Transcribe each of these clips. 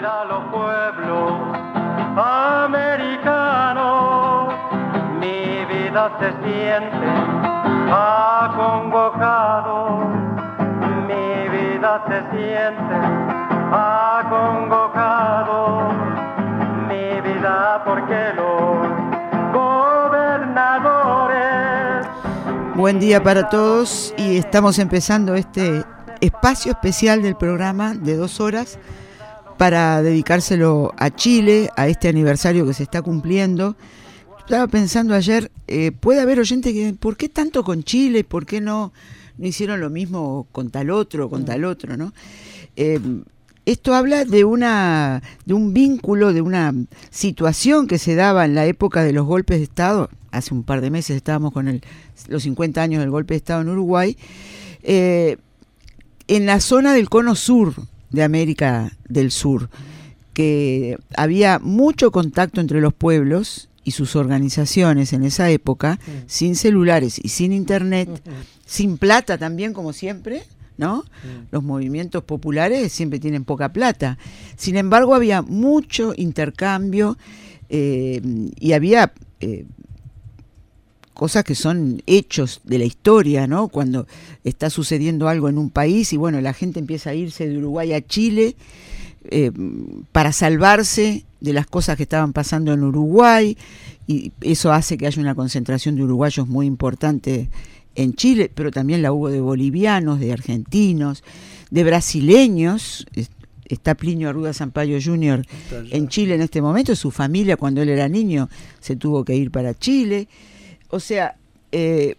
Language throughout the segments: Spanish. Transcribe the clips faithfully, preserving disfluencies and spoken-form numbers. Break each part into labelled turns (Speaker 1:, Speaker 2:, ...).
Speaker 1: vida los pueblos americanos, mi vida se siente acongojado, mi vida se siente acongojado, mi vida porque los gobernadores.
Speaker 2: Buen día para todos y estamos empezando este espacio especial del programa de dos horas para dedicárselo a Chile, a este aniversario que se está cumpliendo. Estaba pensando ayer, eh, puede haber oyentes que, ¿por qué tanto con Chile? ¿Por qué no, no hicieron lo mismo con tal otro, con tal otro, ¿no? Eh, esto habla de una de un vínculo, de una situación que se daba en la época de los golpes de Estado. Hace un par de meses estábamos con el, los cincuenta años del golpe de Estado en Uruguay, eh, en la zona del cono sur de América del Sur, que había mucho contacto entre los pueblos y sus organizaciones en esa época, sí, sin celulares y sin internet, uh-huh, sin plata también, como siempre, ¿no? Sí. Los movimientos populares siempre tienen poca plata. Sin embargo, había mucho intercambio eh, y había eh, cosas que son hechos de la historia, ¿no? Cuando está sucediendo algo en un país y bueno, la gente empieza a irse de Uruguay a Chile eh, para salvarse de las cosas que estaban pasando en Uruguay, y eso hace que haya una concentración de uruguayos muy importante en Chile, pero también la hubo de bolivianos, de argentinos, de brasileños. Está Plinio Arruda Sampaio junior en Chile en este momento. Su familia, cuando él era niño, se tuvo que ir para Chile. O sea, eh,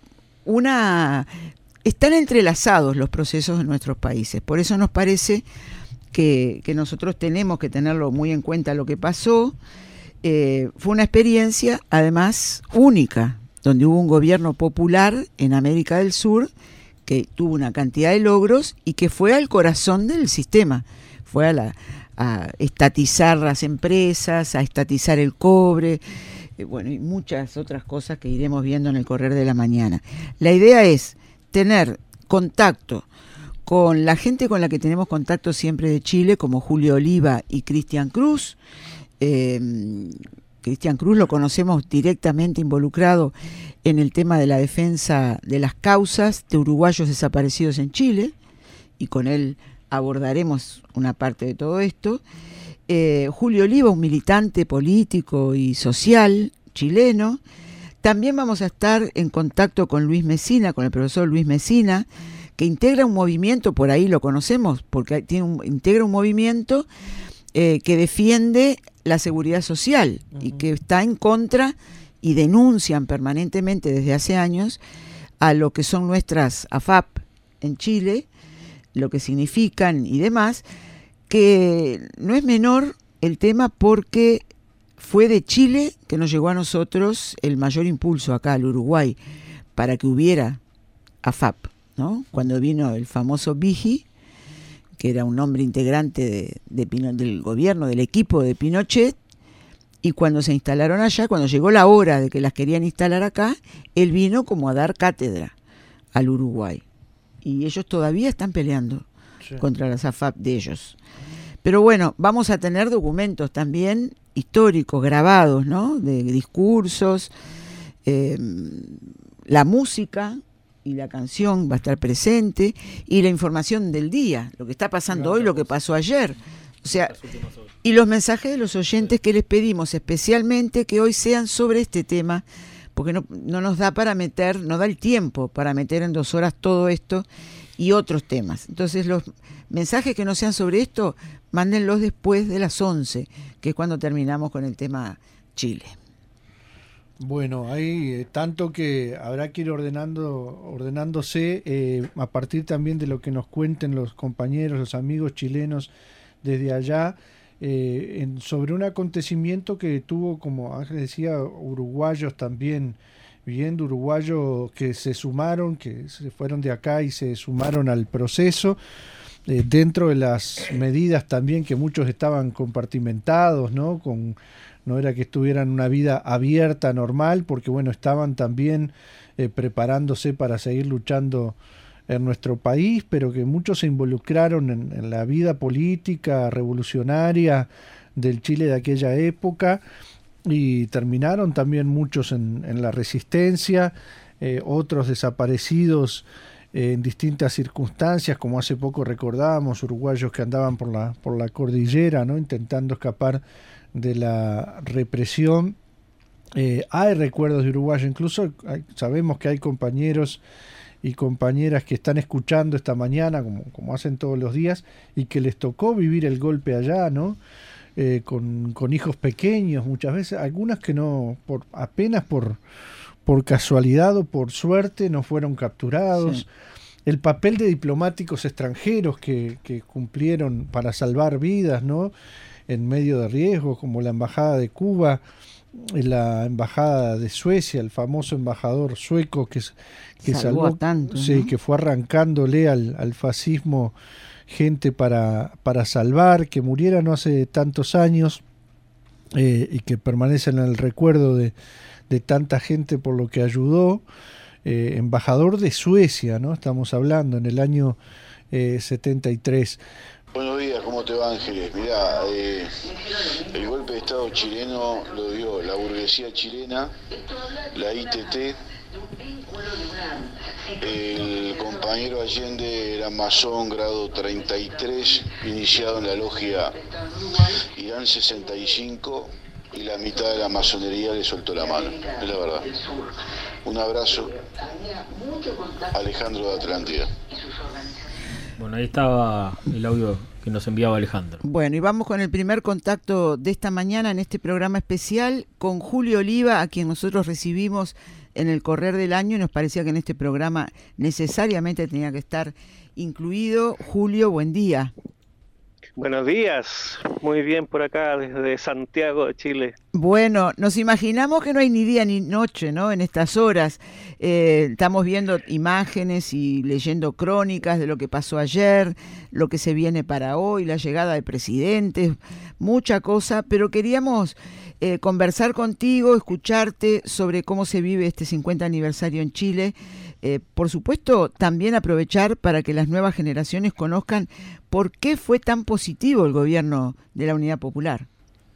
Speaker 2: una están entrelazados los procesos en nuestros países. Por eso nos parece que, que nosotros tenemos que tenerlo muy en cuenta lo que pasó. Eh, fue una experiencia, además, única, donde hubo un gobierno popular en América del Sur que tuvo una cantidad de logros y que fue al corazón del sistema. Fue a, la, a estatizar las empresas, a estatizar el cobre, eh, bueno, y muchas otras cosas que iremos viendo en el correr de la mañana. La idea es tener contacto con la gente con la que tenemos contacto siempre de Chile, como Julio Oliva y Cristian Cruz. Eh, Cristian Cruz lo conocemos directamente involucrado en el tema de la defensa de las causas de uruguayos desaparecidos en Chile, y con él abordaremos una parte de todo esto. Eh, Julio Oliva, un militante político y social chileno. También vamos a estar en contacto con Luis Mesina, con el profesor Luis Mesina, que integra un movimiento, por ahí lo conocemos, porque tiene un, integra un movimiento eh, que defiende la seguridad social, uh-huh, y que está en contra y denuncian permanentemente desde hace años a lo que son nuestras A F A P en Chile, lo que significan y demás, que no es menor el tema porque fue de Chile que nos llegó a nosotros el mayor impulso acá al Uruguay para que hubiera A F A P, ¿no? Cuando vino el famoso Vigi, que era un hombre integrante de, de Pino, del gobierno, del equipo de Pinochet, y cuando se instalaron allá, cuando llegó la hora de que las querían instalar acá, él vino como a dar cátedra al Uruguay. Y ellos todavía están peleando, sí, contra las A F A P de ellos. Pero bueno, vamos a tener documentos también históricos, grabados, ¿no? De discursos, eh, la música y la canción va a estar presente, y la información del día, lo que está pasando hoy, lo que pasó ayer. O sea, y los mensajes de los oyentes que les pedimos especialmente que hoy sean sobre este tema, porque no, no nos da para meter, no da el tiempo para meter en dos horas todo esto y otros temas. Entonces los mensajes que no sean sobre esto, mándenlos después de las once, que es cuando terminamos con el tema Chile.
Speaker 3: Bueno, hay eh, tanto que habrá que ir ordenando, ordenándose eh, a partir también de lo que nos cuenten los compañeros, los amigos chilenos desde allá, eh, en, sobre un acontecimiento que tuvo, como Ángel decía, uruguayos también, viendo uruguayos que se sumaron, que se fueron de acá y se sumaron al proceso, eh, dentro de las medidas también que muchos estaban compartimentados, ¿no? Con no era que estuvieran una vida abierta, normal, porque bueno, estaban también eh, preparándose para seguir luchando en nuestro país, pero que muchos se involucraron en, en la vida política revolucionaria del Chile de aquella época, y terminaron también muchos en, en la resistencia, eh, otros desaparecidos eh, en distintas circunstancias, como hace poco recordábamos, uruguayos que andaban por la, por la cordillera, ¿no?, intentando escapar de la represión. Eh, hay recuerdos de uruguayos, incluso hay, sabemos que hay compañeros y compañeras que están escuchando esta mañana, como, como hacen todos los días, y que les tocó vivir el golpe allá, ¿no? Eh, con, con hijos pequeños muchas veces, algunas que no, por apenas por, por casualidad o por suerte no fueron capturados. Sí. El papel de diplomáticos extranjeros que, que cumplieron para salvar vidas, ¿no?, en medio de riesgos, como la Embajada de Cuba, la Embajada de Suecia, el famoso embajador sueco que, que salvó, salvó tanto, sí, ¿no?, que fue arrancándole al, al fascismo gente para, para salvar, que muriera no hace tantos años, eh, y que permanecen en el recuerdo de, de tanta gente por lo que ayudó. Eh, embajador de Suecia, ¿no?, estamos hablando, en el año eh, setenta y tres.
Speaker 4: Buenos días, ¿cómo te va, Ángeles? Mirá, eh, el golpe de Estado chileno lo dio la burguesía chilena, la I T T, el compañero Allende era masón grado treinta y tres, iniciado en la logia Irán sesenta y cinco, y la mitad de la masonería le soltó la mano, es la verdad. Un abrazo, Alejandro de Atlántida.
Speaker 5: Bueno, ahí estaba el audio que nos enviaba Alejandro.
Speaker 2: Bueno, y vamos con el primer contacto de esta mañana en este programa especial con Julio Oliva, a quien nosotros recibimos en el correr del año y nos parecía que en este programa necesariamente tenía que estar incluido. Julio, buen día.
Speaker 6: Buenos días, muy bien por acá desde Santiago de Chile.
Speaker 2: Bueno, nos imaginamos que no hay ni día ni noche, ¿no?, en estas horas. Eh, estamos viendo imágenes y leyendo crónicas de lo que pasó ayer, lo que se viene para hoy, la llegada de presidentes, mucha cosa, pero queríamos eh, conversar contigo, escucharte sobre cómo se vive este cincuenta aniversario en Chile. Eh, por supuesto, también aprovechar para que las nuevas generaciones conozcan por qué fue tan positivo el gobierno de la Unidad Popular.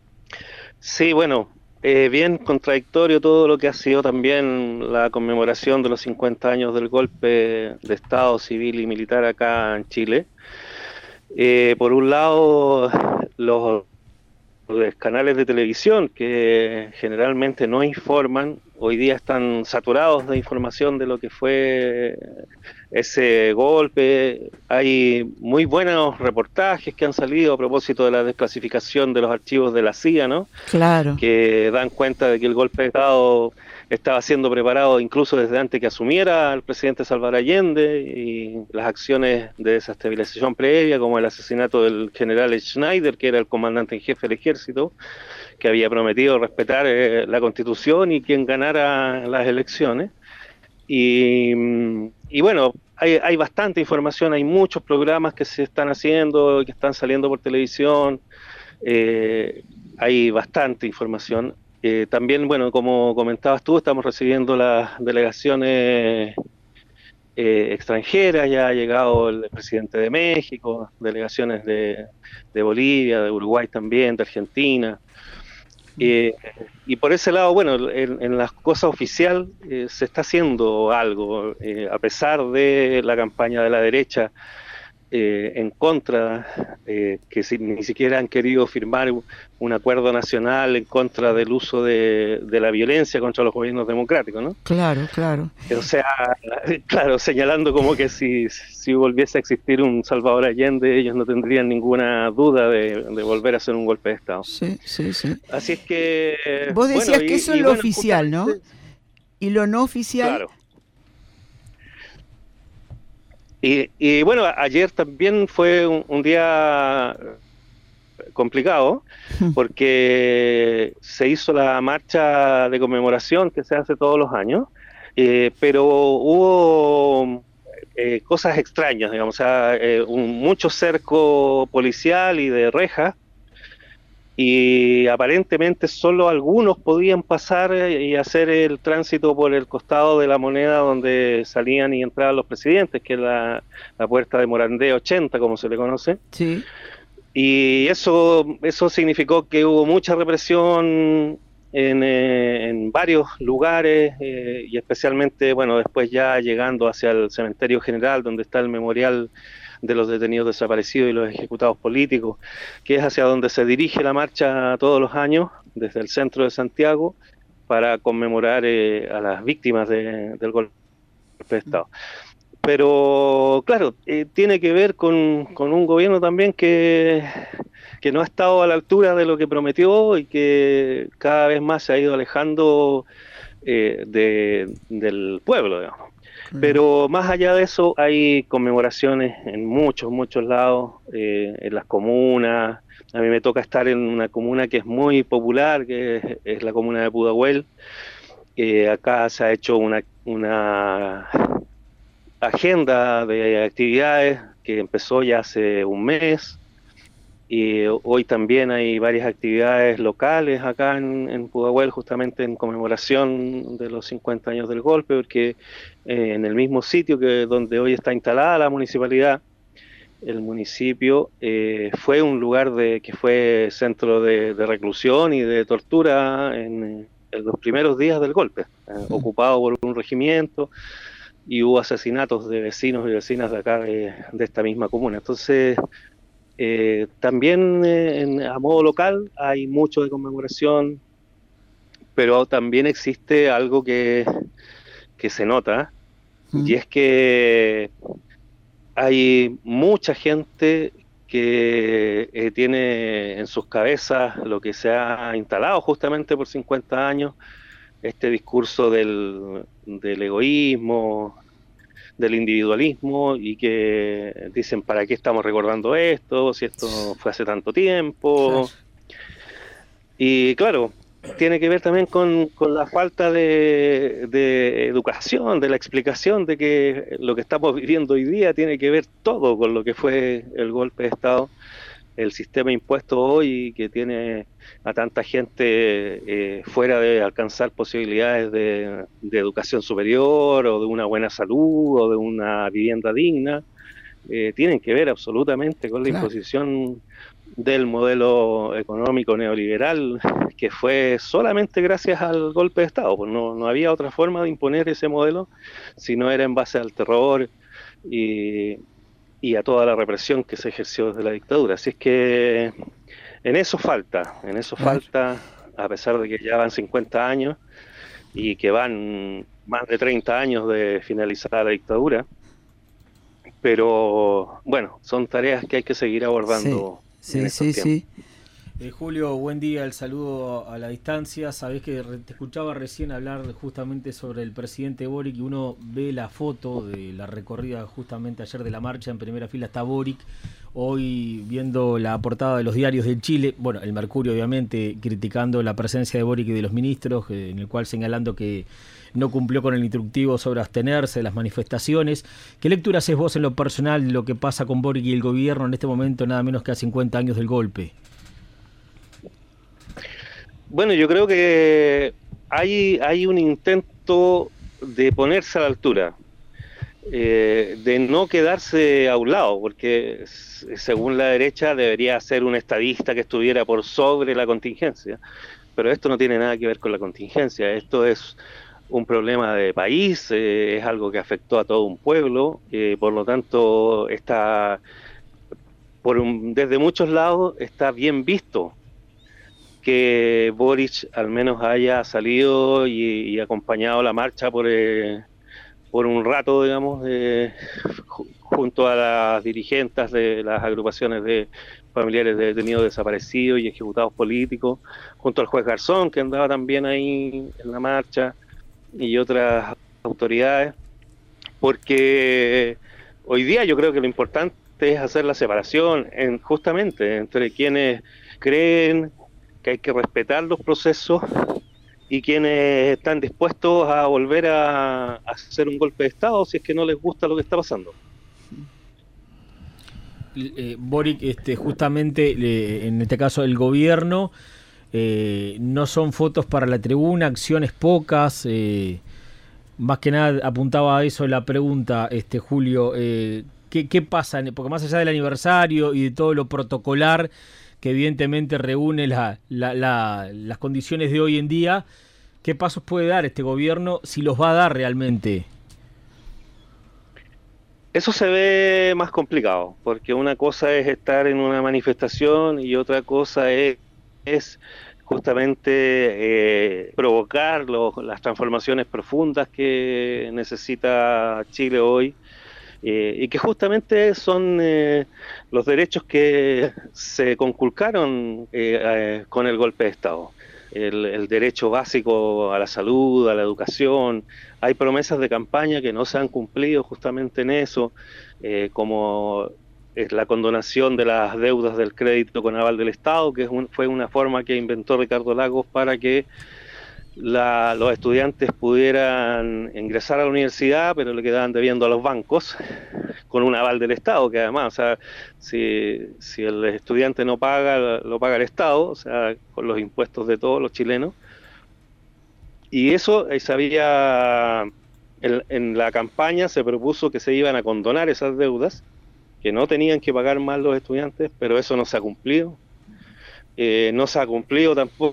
Speaker 6: Sí, bueno, eh, bien contradictorio todo lo que ha sido también la conmemoración de los cincuenta años del golpe de Estado civil y militar acá en Chile. Eh, por un lado, los, los canales de televisión que generalmente no informan, hoy día están saturados de información de lo que fue ese golpe. Hay muy buenos reportajes que han salido a propósito de la desclasificación de los archivos de la C I A, ¿no?
Speaker 2: Claro.
Speaker 6: Que dan cuenta de que el golpe de Estado estaba siendo preparado incluso desde antes que asumiera el presidente Salvador Allende, y las acciones de desestabilización previa, como el asesinato del general Schneider, que era el comandante en jefe del ejército, que había prometido respetar eh, la Constitución y quien ganara las elecciones. Y, y bueno, hay, hay bastante información, hay muchos programas que se están haciendo, que están saliendo por televisión, eh, hay bastante información. Eh, también, bueno, como comentabas tú, estamos recibiendo las delegaciones eh, extranjeras, ya ha llegado el presidente de México, delegaciones de, de Bolivia, de Uruguay también, de Argentina. Eh, y por ese lado, bueno, en, en las cosas oficial eh, se está haciendo algo, eh, a pesar de la campaña de la derecha eh, en contra, eh, que si, ni siquiera han querido firmar un acuerdo nacional en contra del uso de, de la violencia contra los gobiernos democráticos, ¿no?
Speaker 2: Claro, claro.
Speaker 6: O sea, claro, señalando como que si, si volviese a existir un Salvador Allende, ellos no tendrían ninguna duda de, de volver a hacer un golpe de Estado.
Speaker 2: Sí, sí, sí.
Speaker 6: Así es que...
Speaker 2: Vos decías bueno, y, que eso es lo bueno, oficial, ¿no? Y lo no oficial...
Speaker 6: Claro. Y, y bueno, ayer también fue un, un día complicado, porque se hizo la marcha de conmemoración que se hace todos los años, eh, pero hubo eh, cosas extrañas, digamos, o sea, eh, un, mucho cerco policial y de rejas, y aparentemente solo algunos podían pasar y hacer el tránsito por el costado de la Moneda donde salían y entraban los presidentes, que es la, la puerta de Morandé ochenta, como se le conoce.
Speaker 2: Sí.
Speaker 6: Y eso, eso significó que hubo mucha represión en, eh, en varios lugares, eh, y especialmente, bueno, después ya llegando hacia el cementerio general, donde está el memorial de los detenidos desaparecidos y los ejecutados políticos, que es hacia donde se dirige la marcha todos los años, desde el centro de Santiago, para conmemorar eh, a las víctimas de, del golpe de Estado. Pero, claro, eh, tiene que ver con, con un gobierno también que, que no ha estado a la altura de lo que prometió y que cada vez más se ha ido alejando eh, de, del pueblo, digamos. Pero más allá de eso hay conmemoraciones en muchos, muchos lados, eh, en las comunas. A mí me toca estar en una comuna que es muy popular, que es, es la comuna de Pudahuel. Eh, acá se ha hecho una, una agenda de actividades que empezó ya hace un mes. Y hoy también hay varias actividades locales acá en, en Pudahuel, justamente en conmemoración de los cincuenta años del golpe, porque eh, en el mismo sitio que donde hoy está instalada la municipalidad, el municipio eh, fue un lugar de que fue centro de, de reclusión y de tortura en, en los primeros días del golpe, eh, ocupado por un regimiento, y hubo asesinatos de vecinos y vecinas de acá, de, de esta misma comuna. Entonces, Eh, también eh, en, a modo local hay mucho de conmemoración, pero también existe algo que, que se nota, mm. y es que hay mucha gente que eh, tiene en sus cabezas lo que se ha instalado justamente por cincuenta años, este discurso del, del egoísmo, del individualismo, y que dicen, ¿para qué estamos recordando esto? Si esto fue hace tanto tiempo. Y claro, tiene que ver también con, con la falta de, de educación, de la explicación de que lo que estamos viviendo hoy día tiene que ver todo con lo que fue el golpe de Estado, el sistema impuesto hoy, que tiene a tanta gente eh, fuera de alcanzar posibilidades de, de educación superior, o de una buena salud, o de una vivienda digna, eh, tienen que ver absolutamente con la claro. imposición del modelo económico neoliberal, que fue solamente gracias al golpe de Estado. Pues no, no había otra forma de imponer ese modelo si no era en base al terror y y a toda la represión que se ejerció desde la dictadura. Así es que en eso falta, en eso falta, a pesar de que ya van cincuenta años y que van más de treinta años de finalizar la dictadura, pero bueno, son tareas que hay que seguir abordando.
Speaker 2: Sí,
Speaker 6: en
Speaker 2: sí, sí, sí.
Speaker 5: Eh, Julio, buen día, el saludo a la distancia. Sabés que te escuchaba recién hablar justamente sobre el presidente Boric, y uno ve la foto de la recorrida justamente ayer de la marcha. En primera fila está Boric, hoy viendo la portada de los diarios de Chile, bueno, el Mercurio obviamente criticando la presencia de Boric y de los ministros, eh, en el cual señalando que no cumplió con el instructivo sobre abstenerse de las manifestaciones. ¿Qué lectura haces vos en lo personal de lo que pasa con Boric y el gobierno en este momento, nada menos que a cincuenta años del golpe?
Speaker 6: Bueno, yo creo que hay, hay un intento de ponerse a la altura, eh, de no quedarse a un lado, porque según la derecha debería ser un estadista que estuviera por sobre la contingencia, pero esto no tiene nada que ver con la contingencia, esto es un problema de país, eh, es algo que afectó a todo un pueblo, eh, por lo tanto está, por un, desde muchos lados está bien visto que Boric al menos haya salido y, y acompañado la marcha por, eh, por un rato, digamos, eh, junto a las dirigentes de las agrupaciones de familiares de detenidos desaparecidos y ejecutados políticos, junto al juez Garzón, que andaba también ahí en la marcha, y otras autoridades, porque hoy día yo creo que lo importante es hacer la separación en, justamente entre quienes creen que hay que respetar los procesos y quienes están dispuestos a volver a, a hacer un golpe de Estado si es que no les gusta lo que está pasando.
Speaker 5: eh, Boric, este, justamente, eh, en este caso el gobierno, eh, no son fotos para la tribuna, acciones pocas, eh, más que nada apuntaba a eso la pregunta, este Julio, eh, ¿qué, qué pasa? Porque más allá del aniversario y de todo lo protocolar que evidentemente reúne la, la, la, las condiciones de hoy en día, ¿qué pasos puede dar este gobierno, si los va a dar realmente?
Speaker 6: Eso se ve más complicado, porque una cosa es estar en una manifestación y otra cosa es, es justamente eh, provocar los, las transformaciones profundas que necesita Chile hoy, eh, y que justamente son eh, los derechos que se conculcaron eh, eh, con el golpe de Estado. El, el derecho básico a la salud, a la educación. Hay promesas de campaña que no se han cumplido justamente en eso, eh, como es la condonación de las deudas del crédito con aval del Estado, que es un, fue una forma que inventó Ricardo Lagos para que la, los estudiantes pudieran ingresar a la universidad, pero le quedaban debiendo a los bancos con un aval del Estado, que además, o sea, si, si el estudiante no paga, lo paga el Estado, o sea, con los impuestos de todos los chilenos. Y eso eh, se había, en, en la campaña se propuso que se iban a condonar esas deudas, que no tenían que pagar más los estudiantes, pero eso no se ha cumplido. Eh, no se ha cumplido tampoco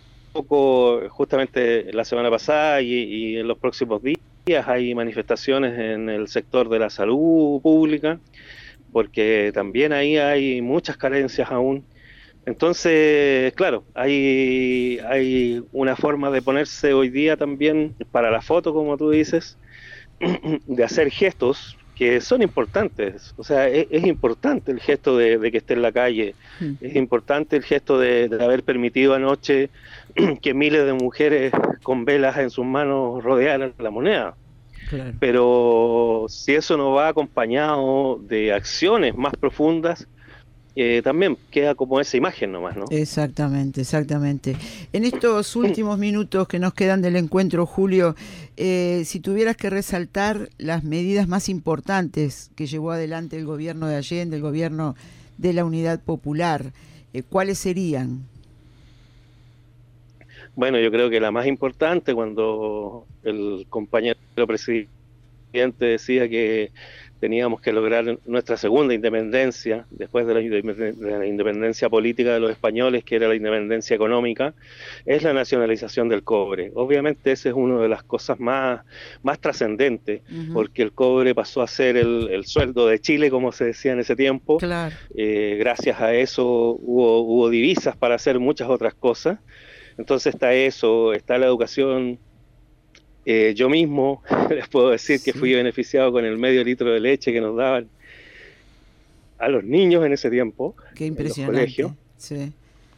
Speaker 6: justamente la semana pasada y, y en los próximos días hay manifestaciones en el sector de la salud pública, porque también ahí hay muchas carencias aún. Entonces, claro, hay, hay una forma de ponerse hoy día también para la foto, como tú dices, de hacer gestos que son importantes. O sea, es, es importante el gesto de, de que esté en la calle, mm. es importante el gesto de, de haber permitido anoche que miles de mujeres con velas en sus manos rodearan la moneda. Claro. Pero si eso no va acompañado de acciones más profundas, eh, también queda como esa imagen nomás, ¿no?
Speaker 2: Exactamente, exactamente. En estos últimos minutos que nos quedan del encuentro, Julio, eh, si tuvieras que resaltar las medidas más importantes que llevó adelante el gobierno de Allende, el gobierno de la Unidad Popular, eh, ¿cuáles serían?
Speaker 6: Bueno, yo creo que la más importante, cuando el compañero presidente decía que teníamos que lograr nuestra segunda independencia, después de la, de la independencia política de los españoles, que era la independencia económica, es la nacionalización del cobre. Obviamente esa es una de las cosas más, más trascendentes, uh-huh. porque el cobre pasó a ser el, el sueldo de Chile, como se decía en ese tiempo.
Speaker 2: Claro.
Speaker 6: Eh, gracias a eso hubo, hubo divisas para hacer muchas otras cosas. Entonces está eso, está la educación. Eh, yo mismo les puedo decir sí. que fui beneficiado con el medio litro de leche que nos daban a los niños en ese tiempo.
Speaker 2: Qué impresionante.
Speaker 6: En los colegios.
Speaker 2: Sí.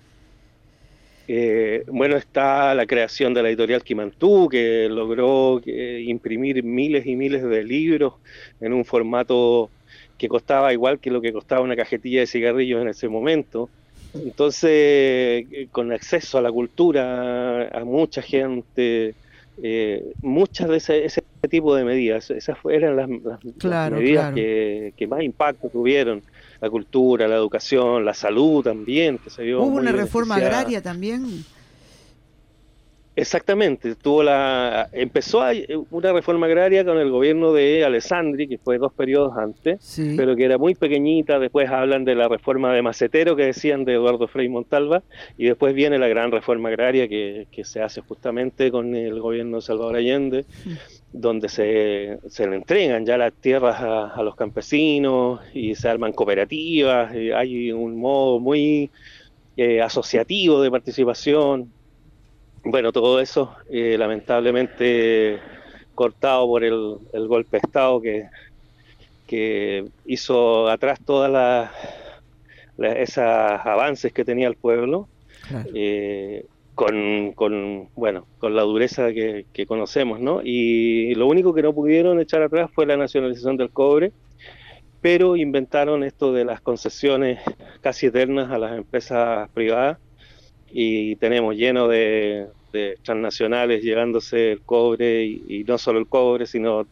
Speaker 6: Eh, bueno, está la creación de la editorial Quimantú, que logró eh, imprimir miles y miles de libros en un formato que costaba igual que lo que costaba una cajetilla de cigarrillos en ese momento. Entonces, con acceso a la cultura, a mucha gente, eh, muchas de ese, ese tipo de medidas, esas eran las, las,
Speaker 2: claro,
Speaker 6: las medidas
Speaker 2: claro.
Speaker 6: Que, que más impacto tuvieron. La cultura, la educación, la salud también, que se vio
Speaker 2: ¿Hubo
Speaker 6: muy
Speaker 2: una reforma
Speaker 6: beneficiada.
Speaker 2: agraria también?
Speaker 6: Exactamente, tuvo la empezó a, una reforma agraria con el gobierno de Alessandri, que fue dos periodos antes,
Speaker 2: sí.
Speaker 6: pero que era muy pequeñita. Después hablan de la reforma de Macetero, que decían de Eduardo Frei Montalva, y después viene la gran reforma agraria que, que se hace justamente con el gobierno de Salvador Allende, sí. donde se, se le entregan ya las tierras a, a los campesinos y se arman cooperativas, y hay un modo muy eh, asociativo de participación. Bueno, todo eso eh, lamentablemente cortado por el, el golpe de Estado que, que hizo atrás todas las la, esos avances que tenía el pueblo, claro. eh, con, con, bueno, con la dureza que, que conocemos, ¿no? Y lo único que no pudieron echar atrás fue la nacionalización del cobre, pero inventaron esto de las concesiones casi eternas a las empresas privadas, y tenemos lleno de, de transnacionales llevándose el cobre, y, y no solo el cobre, sino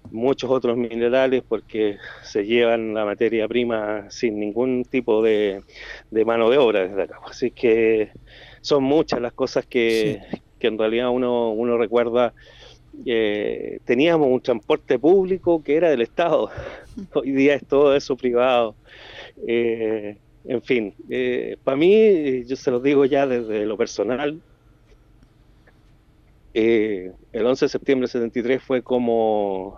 Speaker 6: muchos otros minerales, porque se llevan la materia prima sin ningún tipo de, de mano de obra desde acá. Así que son muchas las cosas que, sí. que en realidad uno, uno recuerda. Eh, teníamos un transporte público que era del Estado, hoy día es todo eso privado. Eh, en fin, eh, para mí, yo se los digo ya desde lo personal, eh, el once de septiembre del setenta y tres fue como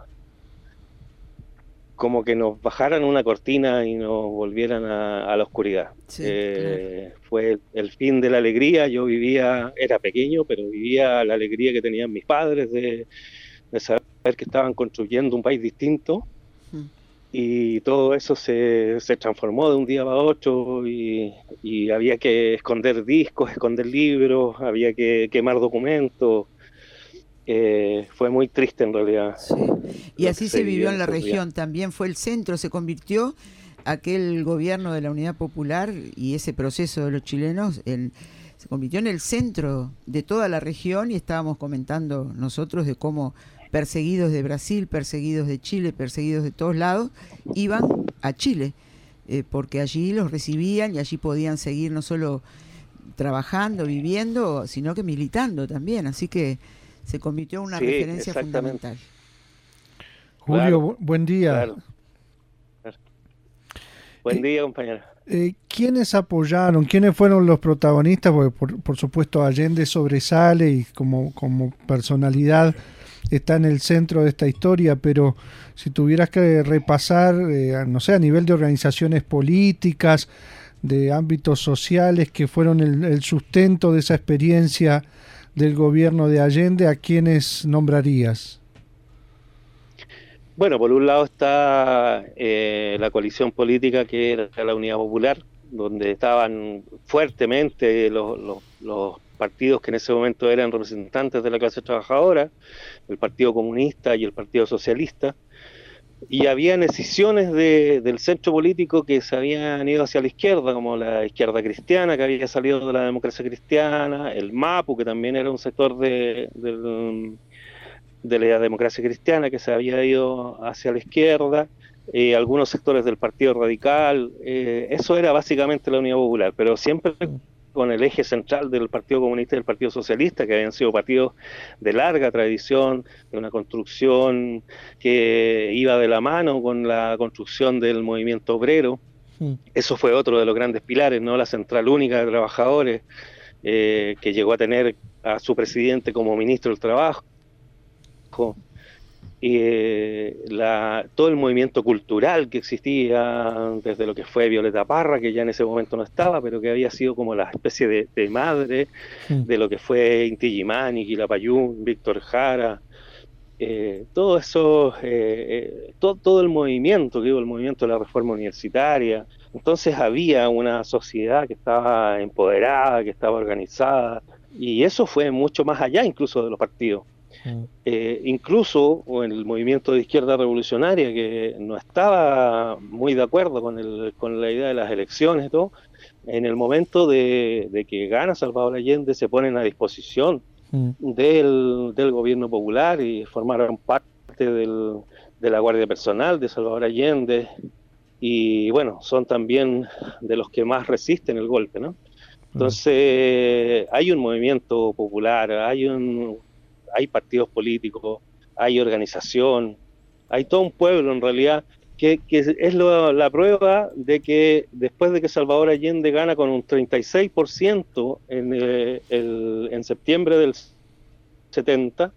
Speaker 6: como que nos bajaran una cortina y nos volvieran a, a la oscuridad. Sí, eh, claro. Fue el, el fin de la alegría. Yo vivía, era pequeño, pero vivía la alegría que tenían mis padres de, de saber que estaban construyendo un país distinto, mm. y todo eso se, se transformó de un día para otro, y, y había que esconder discos, esconder libros, había que quemar documentos. Eh, fue muy triste en realidad.
Speaker 2: Sí. Y así se vivió en la región, también fue el centro, se convirtió aquel gobierno de la Unidad Popular y ese proceso de los chilenos, en, se convirtió en el centro de toda la región, y estábamos comentando nosotros de cómo perseguidos de Brasil, perseguidos de Chile, perseguidos de todos lados, iban a Chile, eh, porque allí los recibían y allí podían seguir no solo trabajando, viviendo, sino que militando también, así que se convirtió en una sí, referencia fundamental.
Speaker 3: Julio, claro, buen día.
Speaker 6: Claro, claro. Buen día, compañero.
Speaker 3: Eh, ¿Quiénes apoyaron? ¿Quiénes fueron los protagonistas? Porque por, por supuesto Allende sobresale y como, como personalidad está en el centro de esta historia, pero si tuvieras que repasar, eh, no sé, a nivel de organizaciones políticas, de ámbitos sociales que fueron el, el sustento de esa experiencia del gobierno de Allende, ¿a quiénes nombrarías?
Speaker 6: Bueno, por un lado está eh, la coalición política que era la Unidad Popular, donde estaban fuertemente los, los, los partidos que en ese momento eran representantes de la clase trabajadora, el Partido Comunista y el Partido Socialista, y había decisiones de, del centro político que se habían ido hacia la izquierda, como la izquierda cristiana, que había salido de la democracia cristiana, el MAPU, que también era un sector de, de, de la democracia cristiana, que se había ido hacia la izquierda, eh, algunos sectores del Partido Radical, eh, eso era básicamente la Unidad Popular, pero siempre con el eje central del Partido Comunista y del Partido Socialista, que habían sido partidos de larga tradición, de una construcción que iba de la mano con la construcción del movimiento obrero. Sí. Eso fue otro de los grandes pilares, ¿no? La Central Única de Trabajadores, eh, que llegó a tener a su presidente como ministro del Trabajo. Y eh, la, todo el movimiento cultural que existía, desde lo que fue Violeta Parra, que ya en ese momento no estaba, pero que había sido como la especie de, de madre, sí. de lo que fue Inti Illimani, Quilapayún, Víctor Jara, eh, todo eso, eh, eh, todo, todo el movimiento, digo, el movimiento de la reforma universitaria. Entonces había una sociedad que estaba empoderada, que estaba organizada, y eso fue mucho más allá incluso de los partidos. Eh, incluso en el movimiento de izquierda revolucionaria, que no estaba muy de acuerdo con, el, con la idea de las elecciones y todo, en el momento de, de que gana Salvador Allende se ponen a disposición mm. del, del gobierno popular y formaron parte del, de la Guardia Personal de Salvador Allende, y bueno, son también de los que más resisten el golpe, ¿no? Entonces hay un movimiento popular, hay un hay partidos políticos, hay organización, hay todo un pueblo en realidad, que, que es lo, la prueba de que después de que Salvador Allende gana con un treinta y seis por ciento en, eh, el, en septiembre del setenta,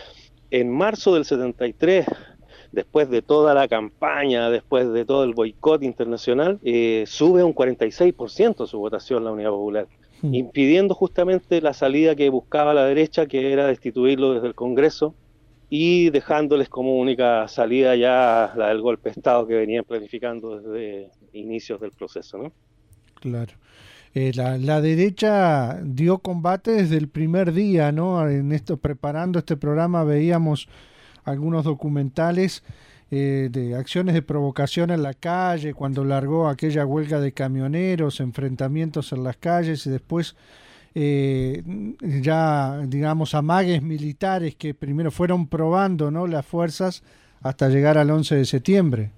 Speaker 6: en marzo del setenta y tres, después de toda la campaña, después de todo el boicot internacional, eh, sube un cuarenta y seis por ciento su votación la Unidad Popular, impidiendo justamente la salida que buscaba la derecha, que era destituirlo desde el Congreso, y dejándoles como única salida ya la del golpe de Estado que venían planificando desde inicios del proceso, ¿no?
Speaker 3: Claro. Eh, la, la derecha dio combate desde el primer día, ¿no? En esto, preparando este programa veíamos algunos documentales Eh, de acciones de provocación en la calle, cuando largó aquella huelga de camioneros, enfrentamientos en las calles, y después eh, ya, digamos, amagues militares que primero fueron probando, ¿no?, las fuerzas hasta llegar al once de septiembre.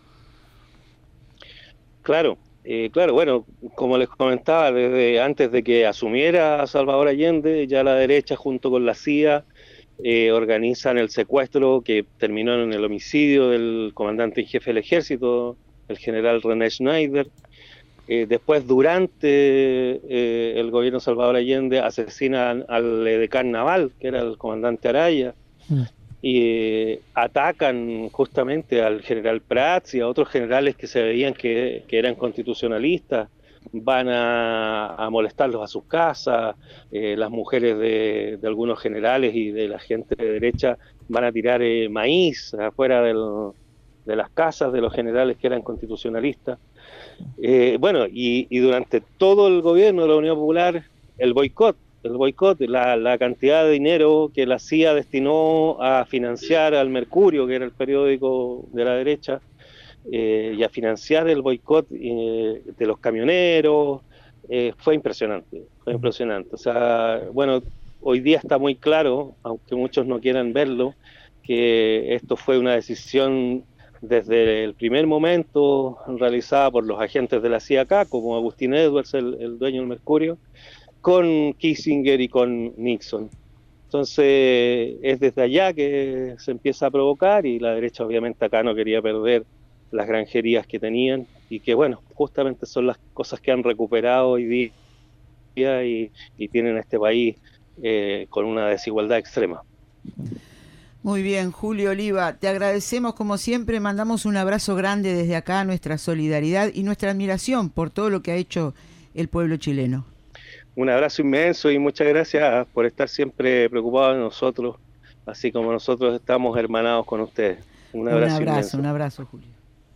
Speaker 6: Claro, eh, claro, bueno, como les comentaba, desde antes de que asumiera Salvador Allende, ya la derecha junto con la C I A eh, organizan el secuestro que terminó en el homicidio del comandante en jefe del ejército, el general René Schneider. Eh, después, durante eh, el gobierno de Salvador Allende, asesinan al edecán naval, que era el comandante Araya, mm. y eh, atacan justamente al general Prats y a otros generales que se veían que, que eran constitucionalistas. Van a, a molestarlos a sus casas, eh, las mujeres de, de algunos generales y de la gente de derecha van a tirar eh, maíz afuera del, de las casas de los generales que eran constitucionalistas. Eh, bueno, y, y durante todo el gobierno de la Unión Popular, el boicot, el boicot, la, la cantidad de dinero que la C I A destinó a financiar al Mercurio, que era el periódico de la derecha, eh, y a financiar el boicot eh, de los camioneros, eh, fue impresionante, fue impresionante. O sea, bueno, hoy día está muy claro, aunque muchos no quieran verlo, que esto fue una decisión desde el primer momento realizada por los agentes de la C I A acá, como Agustín Edwards, el, el dueño del Mercurio, con Kissinger y con Nixon. Entonces es desde allá que se empieza a provocar, y la derecha obviamente acá no quería perder las granjerías que tenían, y que bueno, justamente son las cosas que han recuperado hoy día y, y tienen este país eh, con una desigualdad extrema.
Speaker 2: Muy bien, Julio Oliva, te agradecemos como siempre, mandamos un abrazo grande desde acá, nuestra solidaridad y nuestra admiración por todo lo que ha hecho el pueblo chileno.
Speaker 6: Un abrazo inmenso y muchas gracias por estar siempre preocupados de nosotros, así como nosotros estamos hermanados con ustedes. Un abrazo,
Speaker 2: un abrazo,
Speaker 6: inmenso.
Speaker 2: Un abrazo, Julio.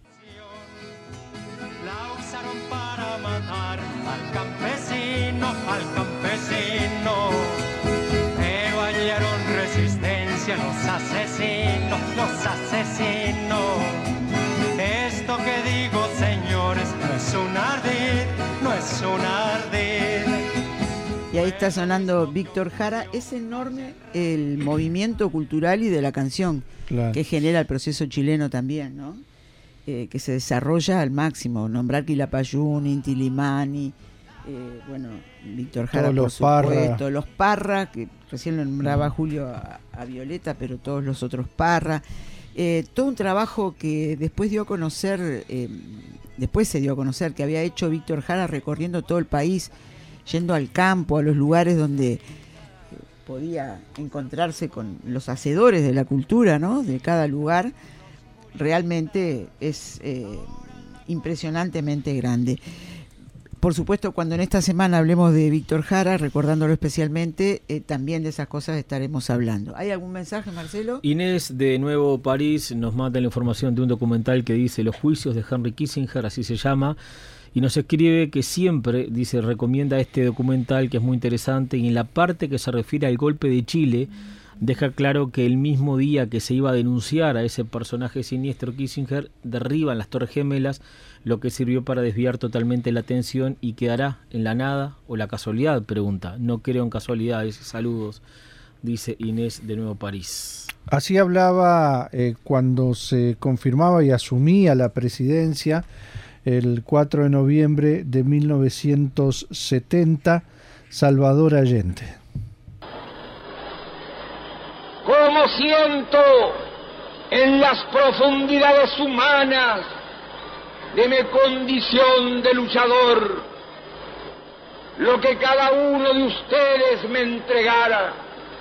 Speaker 1: La usaron para matar al campesino, al campesino, pero hallaron resistencia los asesinos, los asesinos. Esto que digo, señores, no es un ardid, no es un ardid.
Speaker 2: Y ahí está sonando Víctor Jara. Es enorme el movimiento cultural y de la canción, claro, que genera el proceso chileno también, ¿no? Eh, que se desarrolla al máximo. Nombrar Quilapayún, Inti Illimani, eh, bueno, Víctor Jara, todos por
Speaker 3: los
Speaker 2: supuesto,
Speaker 3: Parra.
Speaker 2: los Parra, que recién lo nombraba Julio a, a Violeta, pero todos los otros Parra. Eh, todo un trabajo que después dio a conocer, eh, después se dio a conocer que había hecho Víctor Jara recorriendo todo el país, yendo al campo, a los lugares donde podía encontrarse con los hacedores de la cultura, ¿no?, de cada lugar. Realmente es eh, impresionantemente grande. Por supuesto, cuando en esta semana hablemos de Víctor Jara, recordándolo especialmente, eh, también de esas cosas estaremos hablando. ¿Hay algún mensaje, Marcelo?
Speaker 5: Inés de Nuevo París nos manda la información de un documental que dice Los juicios de Henry Kissinger, así se llama, y nos escribe que siempre, dice, recomienda este documental, que es muy interesante, y en la parte que se refiere al golpe de Chile, deja claro que el mismo día que se iba a denunciar a ese personaje siniestro Kissinger, derriban las Torres Gemelas, lo que sirvió para desviar totalmente la atención y quedará en la nada o la casualidad, pregunta. No creo en casualidades. Saludos, dice Inés de Nuevo París.
Speaker 3: Así hablaba eh, cuando se confirmaba y asumía la presidencia el cuatro de noviembre de mil novecientos setenta, Salvador Allende.
Speaker 7: Como siento en las profundidades humanas de mi condición de luchador lo que cada uno de ustedes me entregara.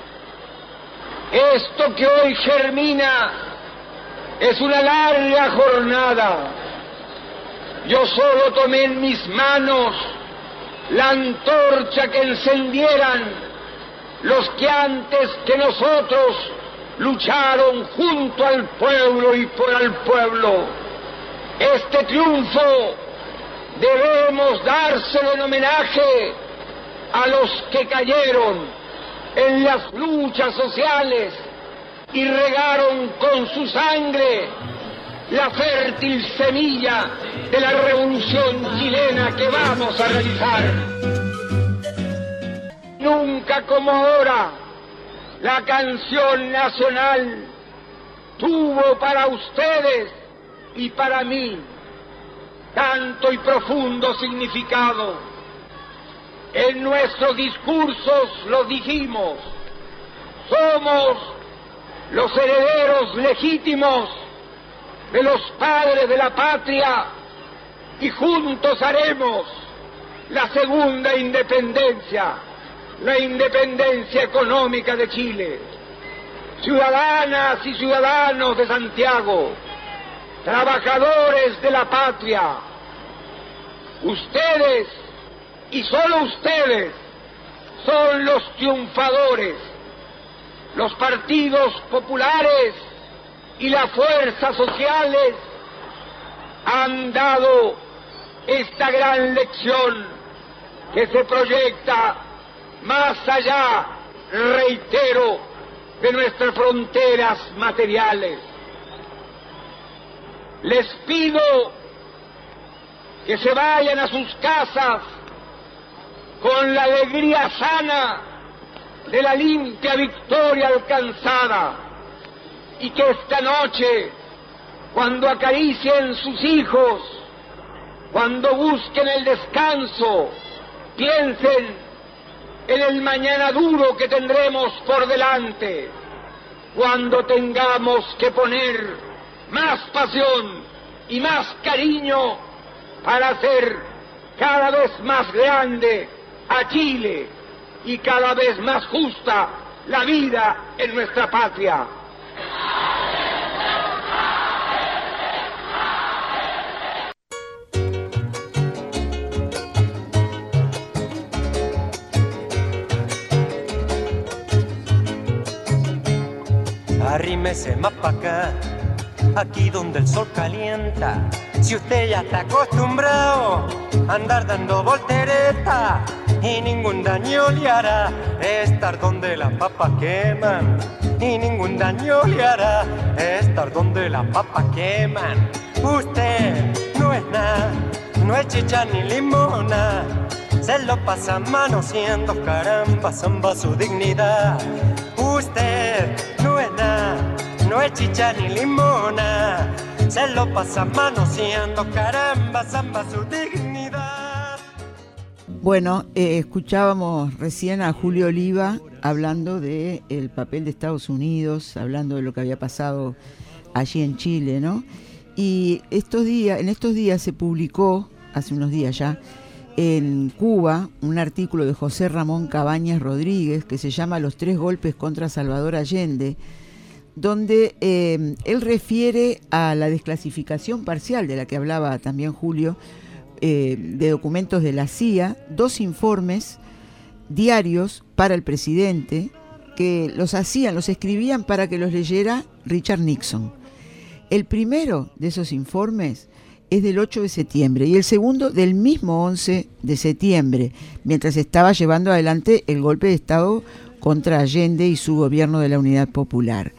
Speaker 7: Esto que hoy germina es una larga jornada. Yo solo tomé en mis manos la antorcha que encendieran los que antes que nosotros lucharon junto al pueblo y por el pueblo. Este triunfo debemos dárselo en homenaje a los que cayeron en las luchas sociales y regaron con su sangre la fértil semilla de la revolución chilena que vamos a realizar. Nunca como ahora, la canción nacional tuvo para ustedes y para mí tanto y profundo significado. En nuestros discursos lo dijimos, somos los herederos legítimos de los padres de la patria y juntos haremos la segunda independencia, la independencia económica de Chile. Ciudadanas y ciudadanos de Santiago, trabajadores de la patria, ustedes y solo ustedes son los triunfadores. Los partidos populares y las fuerzas sociales han dado esta gran lección que se proyecta más allá, reitero, de nuestras fronteras materiales. Les pido que se vayan a sus casas con la alegría sana de la limpia victoria alcanzada, y que esta noche, cuando acaricien sus hijos, cuando busquen el descanso, piensen en el mañana duro que tendremos por delante, cuando tengamos que poner más pasión y más cariño para hacer cada vez más grande a Chile y cada vez más justa la vida en nuestra patria.
Speaker 1: Arrímese más pa' acá, aquí donde el sol calienta. Si usted ya está acostumbrado a andar dando voltereta y ningún daño le hará estar donde las papas queman, y ningún daño le hará estar donde las papas queman. Usted no es nada, no es chicha ni limona, se lo pasa manoseando, caramba, zamba su dignidad. Usted no es nada, no es chicha ni limona, se lo pasa manoseando, caramba, zamba su dignidad.
Speaker 2: Bueno, eh, escuchábamos recién a Julio Oliva hablando de el papel de Estados Unidos, hablando de lo que había pasado allí en Chile, ¿no? Y estos días, en estos días se publicó, hace unos días ya, en Cuba, un artículo de José Ramón Cabañas Rodríguez que se llama Los tres golpes contra Salvador Allende, donde eh, él refiere a la desclasificación parcial de la que hablaba también Julio, eh, de documentos de la C I A, dos informes diarios para el presidente que los hacían, los escribían para que los leyera Richard Nixon. El primero de esos informes es del ocho de septiembre y el segundo del mismo once de septiembre, mientras estaba llevando adelante el golpe de Estado contra Allende y su gobierno de la Unidad Popular.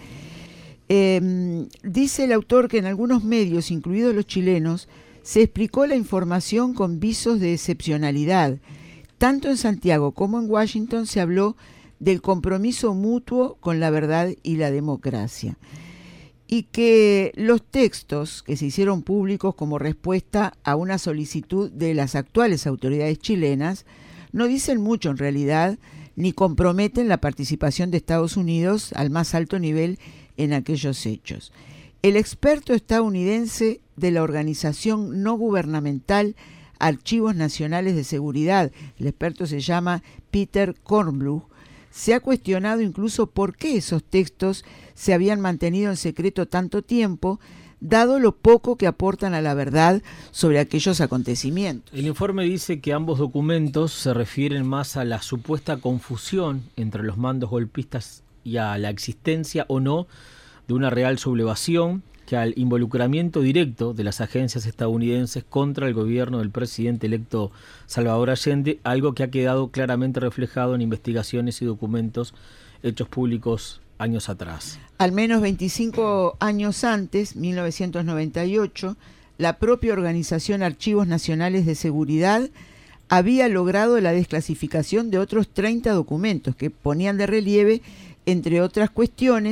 Speaker 2: Eh, dice el autor que en algunos medios, incluidos los chilenos, se explicó la información con visos de excepcionalidad. Tanto en Santiago como en Washington se habló del compromiso mutuo con la verdad y la democracia, y que los textos que se hicieron públicos como respuesta a una solicitud de las actuales autoridades chilenas no dicen mucho en realidad, ni comprometen la participación de Estados Unidos al más alto nivel en aquellos hechos. El experto estadounidense de la organización no gubernamental Archivos Nacionales de Seguridad, el experto se llama Peter Kornbluh, se ha cuestionado incluso por qué esos textos se habían mantenido en secreto tanto tiempo, dado lo poco que aportan a la verdad sobre aquellos acontecimientos.
Speaker 5: El informe dice que ambos documentos se refieren más a la supuesta confusión entre los mandos golpistas y a la existencia o no de una real sublevación, que al involucramiento directo de las agencias estadounidenses contra el gobierno del presidente electo Salvador Allende, algo que ha quedado claramente reflejado en investigaciones y documentos hechos públicos años atrás.
Speaker 2: Al menos veinticinco años antes, mil novecientos noventa y ocho, la propia organización Archivos Nacionales de Seguridad había logrado la desclasificación de otros treinta documentos que ponían de relieve, entre otras cuestiones,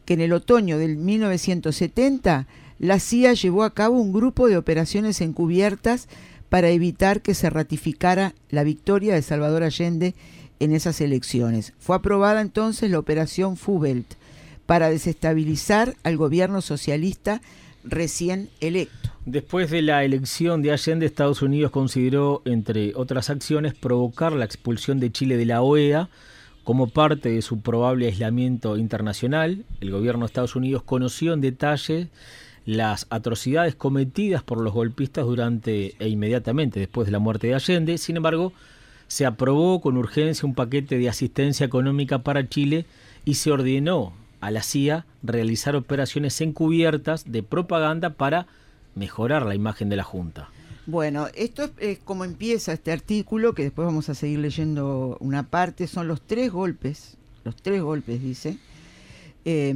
Speaker 2: que en el otoño del mil novecientos setenta la C I A llevó a cabo un grupo de operaciones encubiertas para evitar que se ratificara la victoria de Salvador Allende en esas elecciones. Fue aprobada entonces la operación Fubelt para desestabilizar al gobierno socialista recién electo.
Speaker 5: Después de la elección de Allende, Estados Unidos consideró, entre otras acciones, provocar la expulsión de Chile de la O E A como parte de su probable aislamiento internacional. El gobierno de Estados Unidos conoció en detalle las atrocidades cometidas por los golpistas durante e inmediatamente después de la muerte de Allende. Sin embargo, se aprobó con urgencia un paquete de asistencia económica para Chile y se ordenó a la C I A realizar operaciones encubiertas de propaganda para mejorar la imagen de la Junta.
Speaker 2: Bueno, esto es como empieza este artículo, que después vamos a seguir leyendo una parte. Son los tres golpes, los tres golpes dice, eh,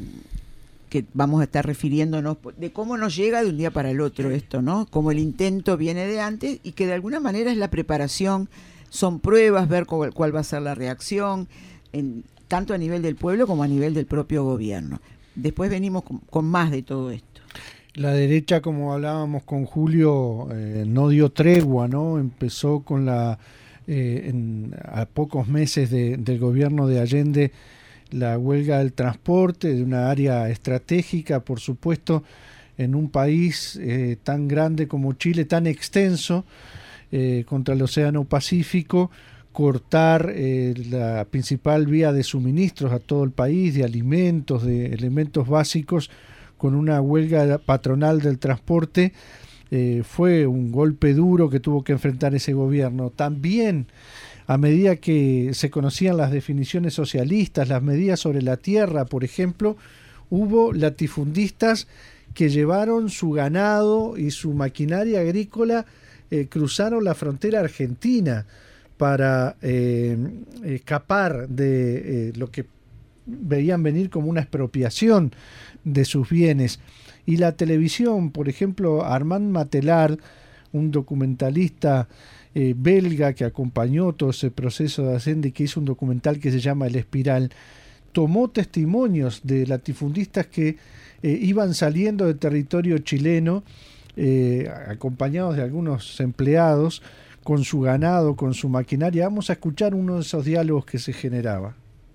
Speaker 2: que vamos a estar refiriéndonos de cómo nos llega de un día para el otro esto, ¿no? Como el intento viene de antes y que de alguna manera es la preparación, son pruebas, ver cuál, cuál va a ser la reacción, en, tanto a nivel del pueblo como a nivel del propio gobierno. Después venimos con, con más de todo esto.
Speaker 3: La derecha, como hablábamos con Julio, eh, no dio tregua, ¿no? Empezó con la, eh, en, a pocos meses de, del gobierno de Allende, la huelga del transporte, de una área estratégica, por supuesto, en un país eh, tan grande como Chile, tan extenso, eh, contra el Océano Pacífico, cortar eh, la principal vía de suministros a todo el país, de alimentos, de elementos básicos, con una huelga patronal del transporte, eh, fue un golpe duro que tuvo que enfrentar ese gobierno. También, a medida que se conocían las definiciones socialistas, las medidas sobre la tierra, por ejemplo, hubo latifundistas que llevaron su ganado y su maquinaria agrícola, eh, cruzaron la frontera argentina para eh, escapar de eh, lo que veían venir como una expropiación de sus bienes. Y la televisión, por ejemplo, Armand Matelard, un documentalista eh, belga que acompañó todo ese proceso de Allende y que hizo un documental que se llama El Espiral, tomó testimonios de latifundistas que eh, iban saliendo del territorio chileno, eh, acompañados de algunos empleados, con su ganado, con su maquinaria. Vamos a escuchar uno de esos diálogos que se generaba.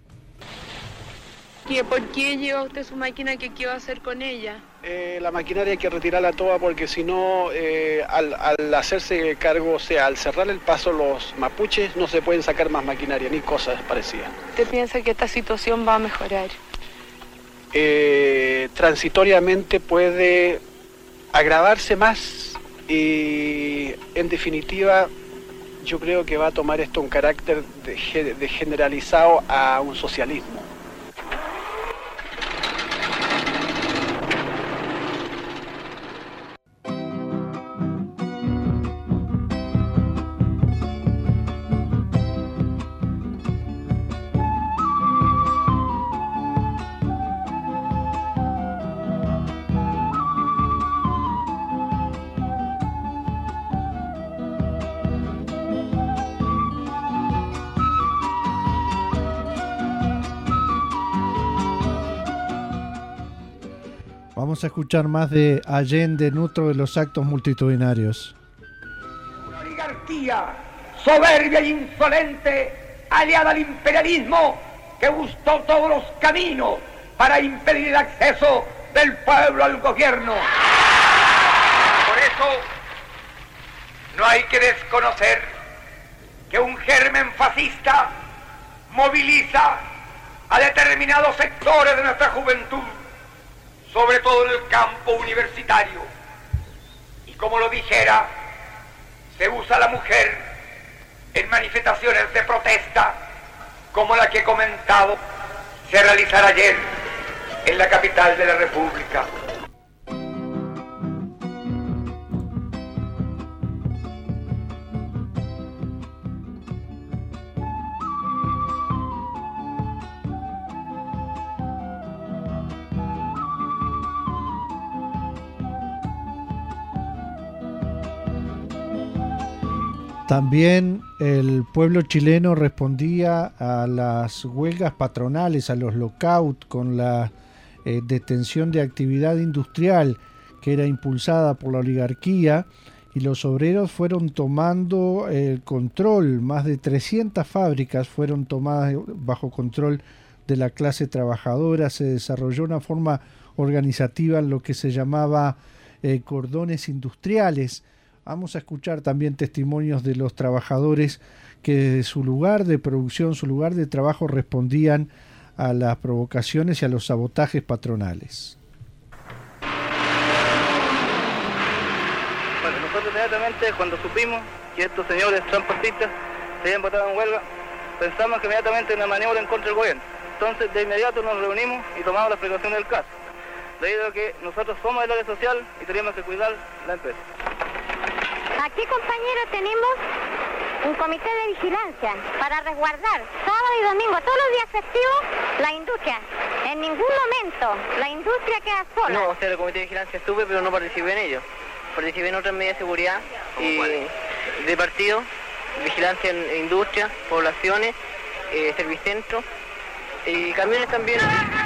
Speaker 8: ¿Por qué lleva usted su máquina? ¿Qué, qué va a hacer con ella?
Speaker 9: Eh, la maquinaria hay que retirarla toda porque si no, eh, al, al hacerse cargo, o sea, al cerrar el paso los mapuches, no se pueden sacar más maquinaria ni cosas parecidas.
Speaker 8: ¿Usted piensa que esta situación va a mejorar?
Speaker 9: Eh, transitoriamente puede agravarse más y, en definitiva, yo creo que va a tomar esto un carácter de, de generalizado a un socialismo.
Speaker 3: Vamos a escuchar más de Allende en otro de los actos multitudinarios.
Speaker 7: Una oligarquía soberbia e insolente, aliada al imperialismo, que buscó todos los caminos para impedir el acceso del pueblo al gobierno. Por eso, no hay que desconocer que un germen fascista moviliza a determinados sectores de nuestra juventud, sobre todo en el campo universitario. Y como lo dijera, se usa a la mujer en manifestaciones de protesta, como la que he comentado, se realizará ayer en la capital de la República.
Speaker 3: También el pueblo chileno respondía a las huelgas patronales, a los lockouts, con la eh, detención de actividad industrial que era impulsada por la oligarquía, y los obreros fueron tomando el control. Más de trescientas fábricas fueron tomadas bajo control de la clase trabajadora. Se desarrolló una forma organizativa en lo que se llamaba eh, cordones industriales. Vamos a escuchar también testimonios de los trabajadores que desde su lugar de producción, su lugar de trabajo, respondían a las provocaciones y a los sabotajes patronales.
Speaker 10: Bueno, nosotros inmediatamente, cuando supimos que estos señores transportistas se habían votado en huelga, pensamos que inmediatamente una maniobra en contra del gobierno. Entonces, de inmediato nos reunimos y tomamos la precaución del caso, debido a que nosotros somos del área social y tenemos que cuidar la empresa.
Speaker 11: Aquí, compañeros, tenemos un comité de vigilancia para resguardar sábado y domingo, todos los días festivos, la industria. En ningún momento la industria queda sola.
Speaker 10: No, o sea, el comité de vigilancia estuve, pero no participé en ello. Participé en otras medidas de seguridad y de partido, vigilancia en industria, poblaciones, eh, servicentros y camiones también.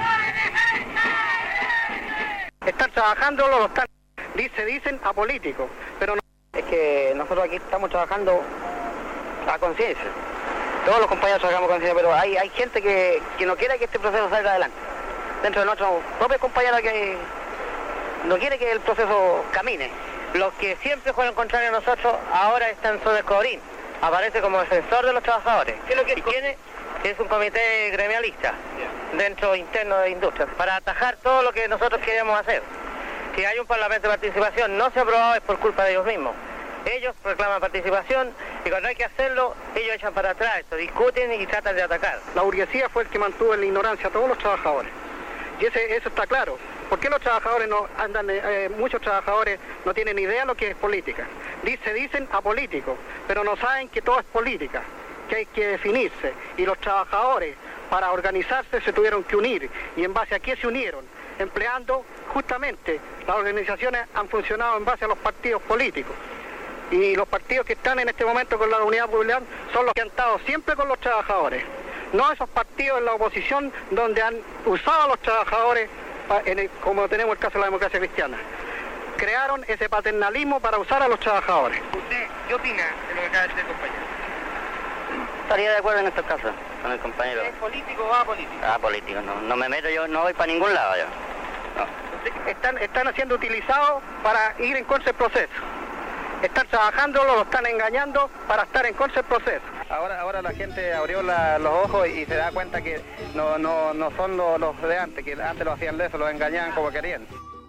Speaker 9: Están trabajando, lo están, se dicen apolíticos, pero no.
Speaker 10: Es que nosotros aquí estamos trabajando a conciencia. Todos los compañeros trabajamos a conciencia, pero hay, hay gente que, que no quiere que este proceso salga adelante. Dentro de nuestros propios compañeros que no quiere que el proceso camine. Los que siempre fueron contrarios a nosotros ahora están sobre el codrín. Aparece como defensor de los trabajadores. ¿Qué es lo que es? ¿Y quién es? Es un comité gremialista dentro interno de industria para atajar todo lo que nosotros queremos hacer. Si hay un parlamento de participación no se ha aprobado es por culpa de ellos mismos. Ellos reclaman participación y cuando hay que hacerlo ellos echan para atrás, esto, discuten y tratan de atacar.
Speaker 9: La burguesía fue el que mantuvo en la ignorancia a todos los trabajadores. Y ese, eso está claro. ¿Por qué los trabajadores no andan, eh, muchos trabajadores no tienen idea de lo que es política? Dice, dicen apolíticos, pero no saben que todo es política, que hay que definirse. Y los trabajadores, para organizarse, se tuvieron que unir. ¿Y en base a qué se unieron? Empleando, justamente, las organizaciones han funcionado en base a los partidos políticos. Y los partidos que están en este momento con la Unidad Popular son los que han estado siempre con los trabajadores. No esos partidos en la oposición donde han usado a los trabajadores, en el, como tenemos el caso de la democracia cristiana. Crearon ese paternalismo para usar a los trabajadores.
Speaker 10: ¿Usted qué opina de lo que acaba de decir el compañero? Estaría de acuerdo en estos casos con el compañero. ¿Es político o apolítico? Ah, político, no, no me meto yo, no voy para ningún lado yo. No.
Speaker 9: Están, están siendo utilizados para ir en contra del proceso. Están trabajando, lo están engañando para estar en contra del proceso.
Speaker 10: Ahora, ahora la gente abrió la, los ojos y se da cuenta que no, no, no son los, los de antes, que antes lo hacían de eso, los engañaban como querían.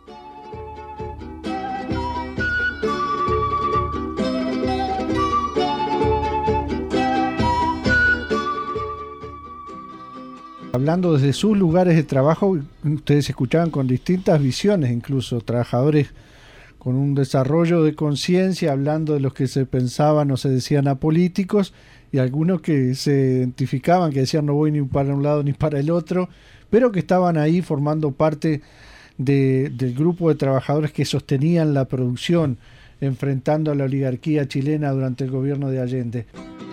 Speaker 3: Hablando desde sus lugares de trabajo, ustedes escuchaban con distintas visiones, incluso trabajadores con un desarrollo de conciencia, hablando de los que se pensaban o se decían apolíticos, y algunos que se identificaban, que decían no voy ni para un lado ni para el otro, pero que estaban ahí formando parte de, del grupo de trabajadores que sostenían la producción, enfrentando a la oligarquía chilena durante el gobierno de Allende.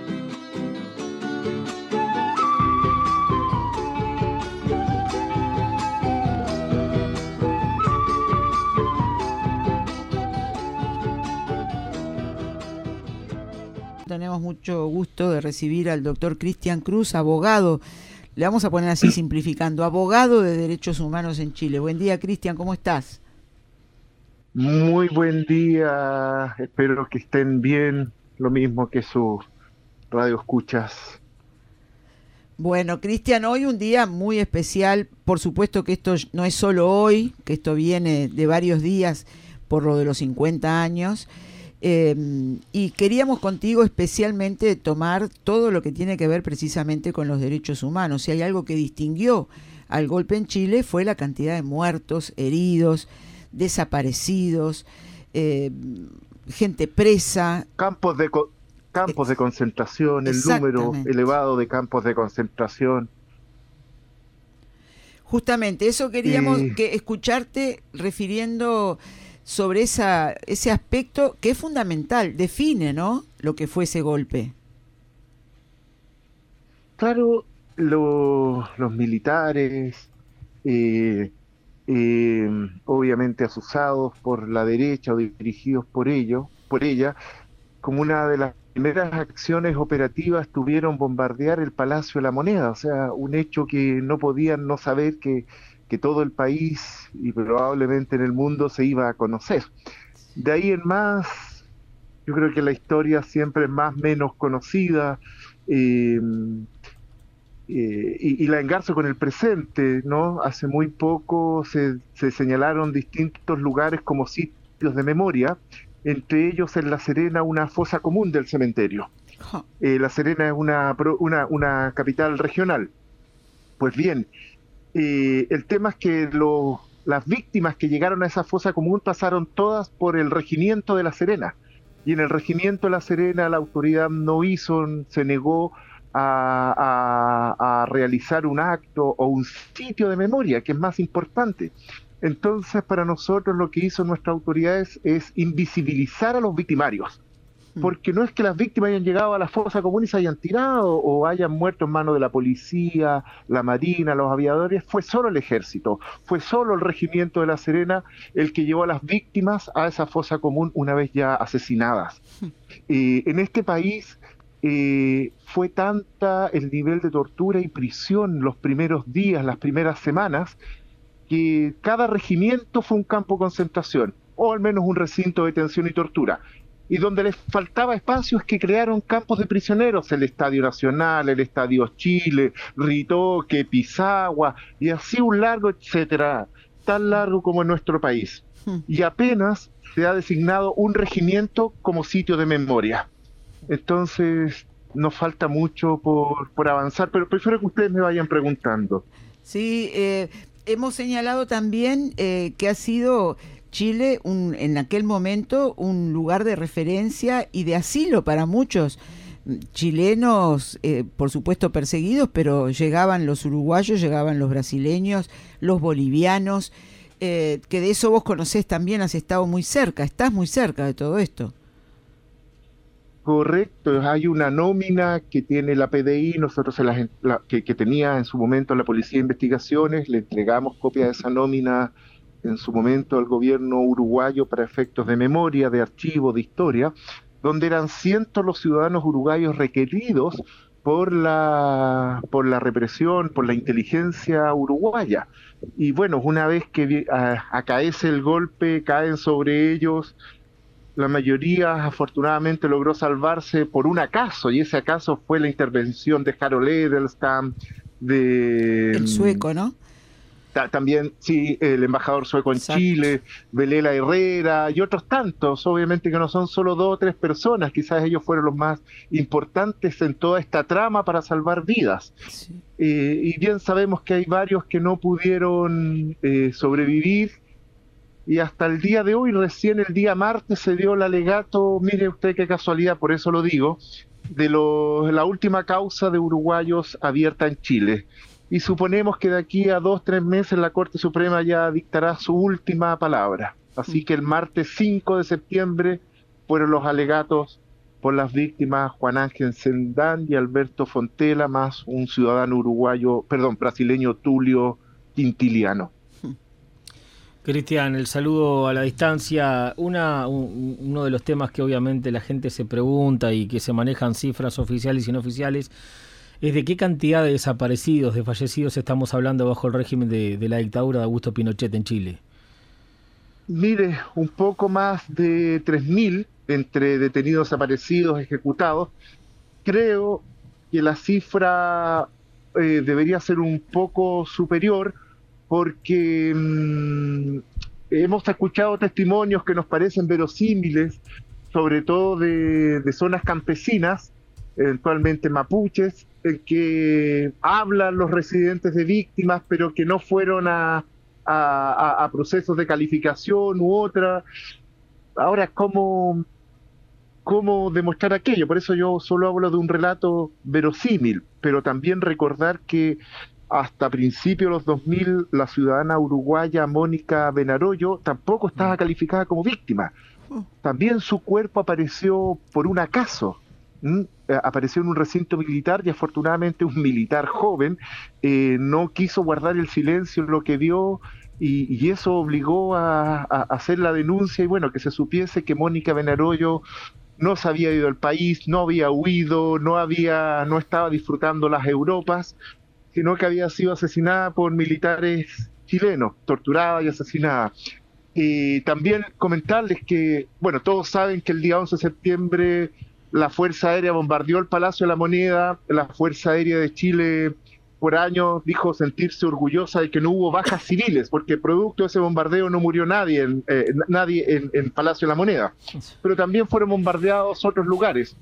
Speaker 2: Tenemos mucho gusto de recibir al doctor Cristian Cruz, abogado, le vamos a poner así simplificando, abogado de derechos humanos en Chile. Buen día, Cristian, ¿cómo estás?
Speaker 12: Muy buen día, espero que estén bien, lo mismo que sus radioescuchas.
Speaker 2: Bueno, Cristian, hoy un día muy especial, por supuesto que esto no es solo hoy, que esto viene de varios días por lo de los cincuenta años, eh, y queríamos contigo especialmente tomar todo lo que tiene que ver precisamente con los derechos humanos. Si hay algo que distinguió al golpe en Chile fue la cantidad de muertos, heridos, desaparecidos, eh, gente presa.
Speaker 12: Campos de... Co- Campos de concentración, el número elevado de campos de concentración.
Speaker 2: Justamente, eso queríamos
Speaker 12: y...
Speaker 2: que escucharte refiriendo sobre esa ese aspecto que es fundamental, define, ¿no?, lo que fue ese golpe.
Speaker 12: Claro, lo, los militares, eh, eh, obviamente asusados por la derecha o dirigidos por ello, por ella. Como una de las primeras acciones operativas tuvieron bombardear el Palacio de la Moneda, o sea, un hecho que no podían no saber que, que todo el país y probablemente en el mundo se iba a conocer. De ahí en más, yo creo que la historia siempre es más menos conocida, eh, eh, y, y la engarzo con el presente, ¿no? Hace muy poco se, se señalaron distintos lugares como sitios de memoria, entre ellos en La Serena una fosa común del cementerio. Eh, La Serena es una, una, una capital regional. Pues bien, eh, el tema es que lo, las víctimas que llegaron a esa fosa común pasaron todas por el regimiento de La Serena. Y en el regimiento de La Serena la autoridad no hizo, se negó a, a, a realizar un acto o un sitio de memoria, que es más importante. Entonces, para nosotros lo que hizo nuestras autoridades es invisibilizar a los victimarios, porque no es que las víctimas hayan llegado a la fosa común y se hayan tirado o hayan muerto en manos de la policía, la marina, los aviadores, fue solo el ejército, fue solo el regimiento de La Serena el que llevó a las víctimas a esa fosa común una vez ya asesinadas. Eh, en este país eh, fue tanta el nivel de tortura y prisión los primeros días, las primeras semanas, que cada regimiento fue un campo de concentración, o al menos un recinto de detención y tortura. Y donde les faltaba espacio es que crearon campos de prisioneros, el Estadio Nacional, el Estadio Chile, Ritoque, Pisagua, y así un largo, etcétera, tan largo como en nuestro país. Y apenas se ha designado un regimiento como sitio de memoria. Entonces, nos falta mucho por, por avanzar, pero prefiero que ustedes me vayan preguntando.
Speaker 2: Sí, eh... hemos señalado también eh, que ha sido Chile un, en aquel momento un lugar de referencia y de asilo para muchos chilenos, eh, por supuesto perseguidos, pero llegaban los uruguayos, llegaban los brasileños, los bolivianos, eh, que de eso vos conocés también, has estado muy cerca, estás muy cerca de todo esto.
Speaker 12: Correcto, hay una nómina que tiene la P D I, nosotros se la, la, que, que tenía en su momento la Policía de Investigaciones, le entregamos copia de esa nómina en su momento al gobierno uruguayo para efectos de memoria, de archivo, de historia, donde eran cientos los ciudadanos uruguayos requeridos por la, por la represión, por la inteligencia uruguaya. Y bueno, una vez que a, acaece el golpe, caen sobre ellos. La mayoría afortunadamente logró salvarse por un acaso, y ese acaso fue la intervención de Harold Edelstam, de...
Speaker 2: el sueco, ¿no?
Speaker 12: Ta también, sí, el embajador sueco en Exacto. Chile, Belela Herrera, y otros tantos, obviamente que no son solo dos o tres personas, quizás ellos fueron los más importantes en toda esta trama para salvar vidas. Sí. Eh, y bien sabemos que hay varios que no pudieron eh, sobrevivir, y hasta el día de hoy, recién el día martes, se dio el alegato, mire usted qué casualidad, por eso lo digo, de lo, la última causa de uruguayos abierta en Chile. Y suponemos que de aquí a dos, tres meses la Corte Suprema ya dictará su última palabra. Así que el martes cinco de septiembre fueron los alegatos por las víctimas Juan Ángel Sendán y Alberto Fontela, más un ciudadano uruguayo, perdón, brasileño, Tulio Quintiliano.
Speaker 5: Cristian, el saludo a la distancia. Una, un, uno de los temas que obviamente la gente se pregunta y que se manejan cifras oficiales y no oficiales es de qué cantidad de desaparecidos, de fallecidos estamos hablando bajo el régimen de, de la dictadura de Augusto Pinochet en Chile.
Speaker 12: Mire, un poco más de tres mil entre detenidos, desaparecidos, ejecutados. Creo que la cifra eh, debería ser un poco superior, porque mmm, hemos escuchado testimonios que nos parecen verosímiles, sobre todo de, de zonas campesinas, eventualmente mapuches, en que hablan los residentes de víctimas, pero que no fueron a, a, a procesos de calificación u otra. Ahora, ¿cómo, ¿cómo demostrar aquello? Por eso yo solo hablo de un relato verosímil, pero también recordar que hasta principios de los dos mil, la ciudadana uruguaya Mónica Benaroyo tampoco estaba calificada como víctima. También su cuerpo apareció por un acaso. ¿Mm? Apareció en un recinto militar y afortunadamente un militar joven eh, no quiso guardar el silencio en lo que vio y, y eso obligó a, a hacer la denuncia y bueno, que se supiese que Mónica Benaroyo no se había ido al país, no había huido, no había, no estaba disfrutando las Europas, sino que había sido asesinada por militares chilenos, torturada y asesinada. Y también comentarles que, bueno, todos saben que el día once de septiembre la Fuerza Aérea bombardeó el Palacio de la Moneda. La Fuerza Aérea de Chile por años dijo sentirse orgullosa de que no hubo bajas civiles, porque producto de ese bombardeo no murió nadie en, eh, nadie en, en Palacio de la Moneda. Pero también fueron bombardeados otros lugares.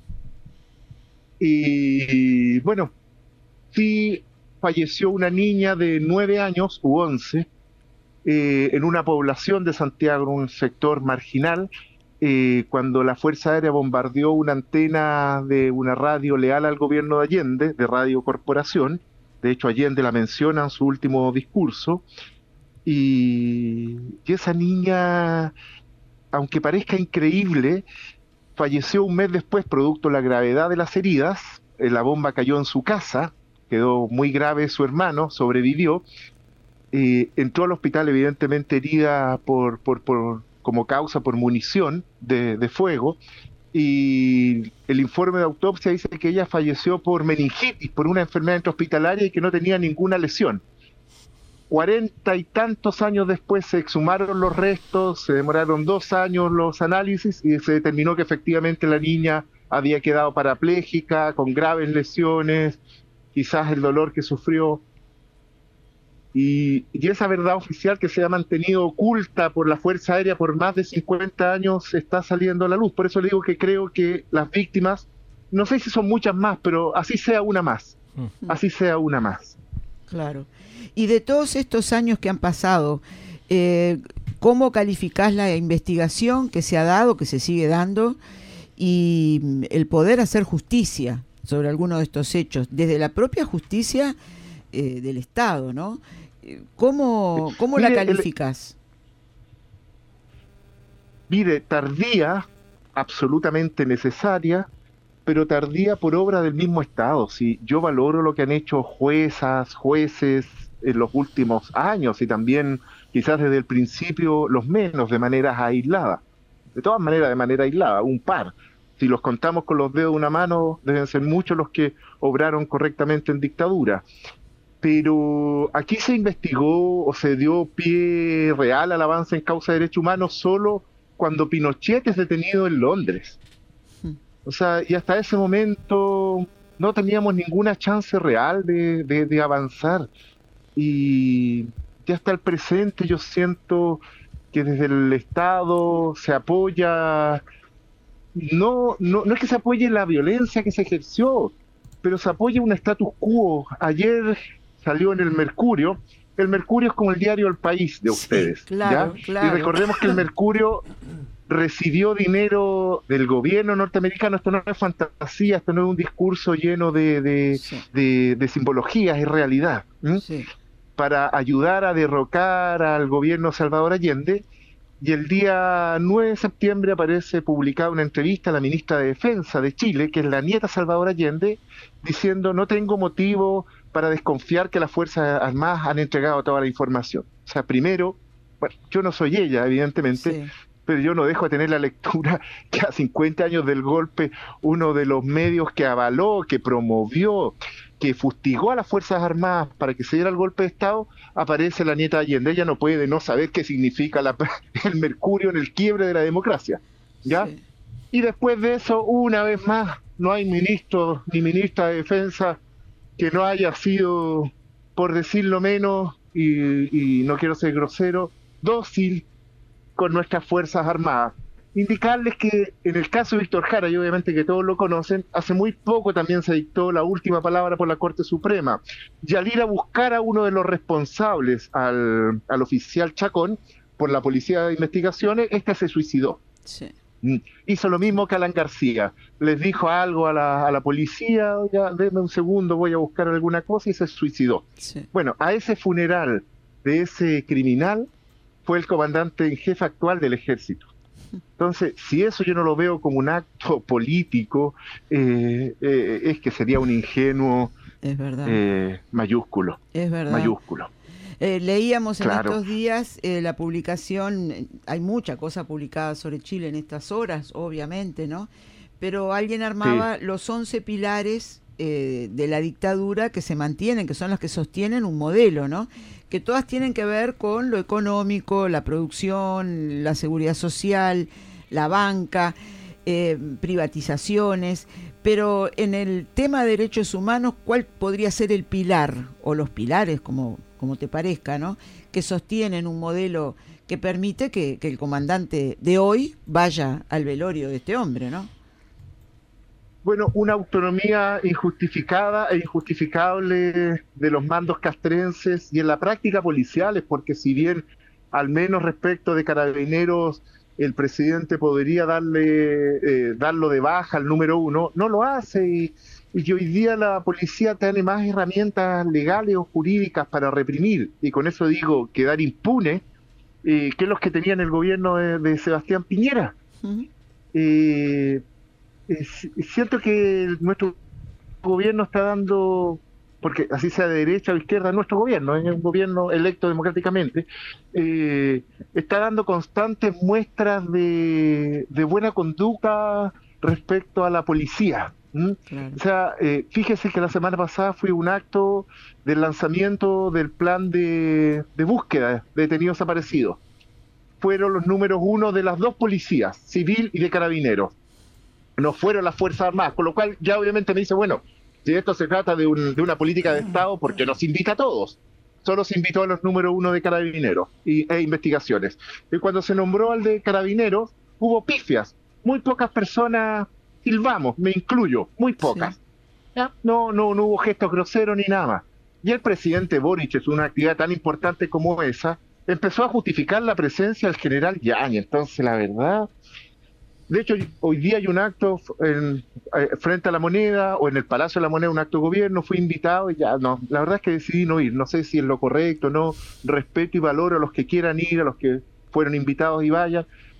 Speaker 12: Y bueno, sí falleció una niña de nueve años u once eh, en una población de Santiago, en un sector marginal, eh, cuando la Fuerza Aérea bombardeó una antena de una radio leal al gobierno de Allende, de Radio Corporación. De hecho, Allende la menciona en su último discurso. Y, y esa niña, aunque parezca increíble, falleció un mes después, producto de la gravedad de las heridas. Eh, la bomba cayó en su casa, quedó muy grave su hermano, sobrevivió. Eh, entró al hospital evidentemente herida por, por, por, como causa por munición de, de fuego. Y el informe de autopsia dice que ella falleció por meningitis, por una enfermedad intrahospitalaria y que no tenía ninguna lesión. Cuarenta y tantos años después se exhumaron los restos, se demoraron dos años los análisis y se determinó que efectivamente la niña había quedado parapléjica, con graves lesiones, quizás el dolor que sufrió. Y, y esa verdad oficial que se ha mantenido oculta por la Fuerza Aérea por más de cincuenta años está saliendo a la luz. Por eso le digo que creo que las víctimas, no sé si son muchas más, pero así sea una más, así sea una más.
Speaker 2: Claro. Y de todos estos años que han pasado, eh, ¿cómo calificás la investigación que se ha dado, que se sigue dando, y el poder hacer justicia sobre algunos de estos hechos, desde la propia justicia eh, del Estado, ¿no? ¿Cómo, cómo
Speaker 12: mire,
Speaker 2: la calificás?
Speaker 12: El, mire, tardía, absolutamente necesaria, pero tardía por obra del mismo Estado. Si yo valoro lo que han hecho juezas, jueces en los últimos años y también quizás desde el principio los menos de manera aislada. De todas maneras, de manera aislada, un par. Si los contamos con los dedos de una mano, deben ser muchos los que obraron correctamente en dictadura. Pero aquí se investigó o se dio pie real al avance en causa de derechos humanos solo cuando Pinochet es detenido en Londres. O sea, y hasta ese momento no teníamos ninguna chance real de, de, de avanzar. Y ya hasta el presente yo siento que desde el Estado se apoya, no, no, no es que se apoye la violencia que se ejerció, pero se apoya un status quo. Ayer salió en el Mercurio. El Mercurio es como el diario El País de ustedes. Sí,
Speaker 2: claro,
Speaker 12: ¿ya?
Speaker 2: Claro.
Speaker 12: Y recordemos que el Mercurio recibió dinero del gobierno norteamericano. Esto no es fantasía, esto no es un discurso lleno de, de, sí. de, de simbologías, es realidad. Sí. Para ayudar a derrocar al gobierno Salvador Allende. Y el día nueve de septiembre aparece publicada una entrevista a la ministra de Defensa de Chile, que es la nieta Salvador Allende, diciendo: no tengo motivo para desconfiar que las Fuerzas Armadas han entregado toda la información. O sea, primero, bueno, yo no soy ella, evidentemente, sí. pero yo no dejo de tener la lectura que a cincuenta años del golpe, uno de los medios que avaló, que promovió, que fustigó a las Fuerzas Armadas para que se diera el golpe de Estado, aparece la nieta Allende. Ella no puede no saber qué significa la, el Mercurio en el quiebre de la democracia, ¿ya? Sí. Y después de eso, una vez más, no hay ministro ni ministra de Defensa que no haya sido, por decirlo menos, y, y no quiero ser grosero, dócil con nuestras Fuerzas Armadas. Indicarles que en el caso de Víctor Jara, y obviamente que todos lo conocen, hace muy poco también se dictó la última palabra por la Corte Suprema. Y al ir a buscar a uno de los responsables, al, al oficial Chacón, por la Policía de Investigaciones, este se suicidó.
Speaker 2: Sí.
Speaker 12: Hizo lo mismo que Alan García. Les dijo algo a la, a la policía: oiga, denme un segundo, voy a buscar alguna cosa, y se suicidó.
Speaker 2: Sí.
Speaker 12: Bueno, a ese funeral de ese criminal fue el comandante en jefe actual del Ejército. Entonces, si eso yo no lo veo como un acto político, eh, eh, es que sería un ingenuo
Speaker 2: es verdad.
Speaker 12: Eh, mayúsculo.
Speaker 2: Es verdad.
Speaker 12: Mayúsculo.
Speaker 2: Eh, leíamos en
Speaker 12: Claro.
Speaker 2: estos días eh, la publicación, eh, hay mucha cosa publicada sobre Chile en estas horas, obviamente, ¿no? Pero alguien armaba los once pilares eh, de la dictadura que se mantienen, que son los que sostienen un modelo, ¿no? Que todas tienen que ver con lo económico, la producción, la seguridad social, la banca, eh, privatizaciones, pero en el tema de derechos humanos, ¿cuál podría ser el pilar, o los pilares, como, como te parezca, ¿no? Que sostienen un modelo que permite que, que el comandante de hoy vaya al velorio de este hombre, ¿no?
Speaker 12: Bueno, una autonomía injustificada e injustificable de los mandos castrenses y en la práctica policiales, porque si bien al menos respecto de Carabineros el presidente podría darle eh, darlo de baja al número uno, no lo hace y, y que hoy día la policía tiene más herramientas legales o jurídicas para reprimir, y con eso digo quedar impune, eh, que los que tenían el gobierno de, de Sebastián Piñera.
Speaker 2: Uh-huh.
Speaker 12: Eh, Es, es cierto que nuestro gobierno está dando, porque así sea de derecha o izquierda, nuestro gobierno, es un gobierno electo democráticamente, eh, está dando constantes muestras de, de buena conducta respecto a la policía. ¿Mm?
Speaker 2: Claro.
Speaker 12: O sea, eh, fíjese que la semana pasada fue un acto del lanzamiento del plan de, de búsqueda de detenidos desaparecidos. Fueron los números uno de las dos policías, civil y de carabineros. No fueron las Fuerzas Armadas, con lo cual ya obviamente me dice, bueno, si esto se trata de, un, de una política de Estado, ¿por qué nos invita a todos? Solo se invitó a los número uno de Carabineros y, e investigaciones. Y cuando se nombró al de Carabineros, hubo pifias. Muy pocas personas silbamos, me incluyo, muy pocas. Sí. ¿Ya? No, no, no hubo gestos groseros ni nada más. Y el presidente Boric, es una actividad tan importante como esa, empezó a justificar la presencia del general Yáñez. Entonces, la verdad... De hecho, hoy día hay un acto en, eh, frente a la Moneda, o en el Palacio de la Moneda, un acto de gobierno, fui invitado y ya, no, la verdad es que decidí no ir, no sé si es lo correcto, no, respeto y valoro a los que quieran ir, a los que fueron invitados y vayan,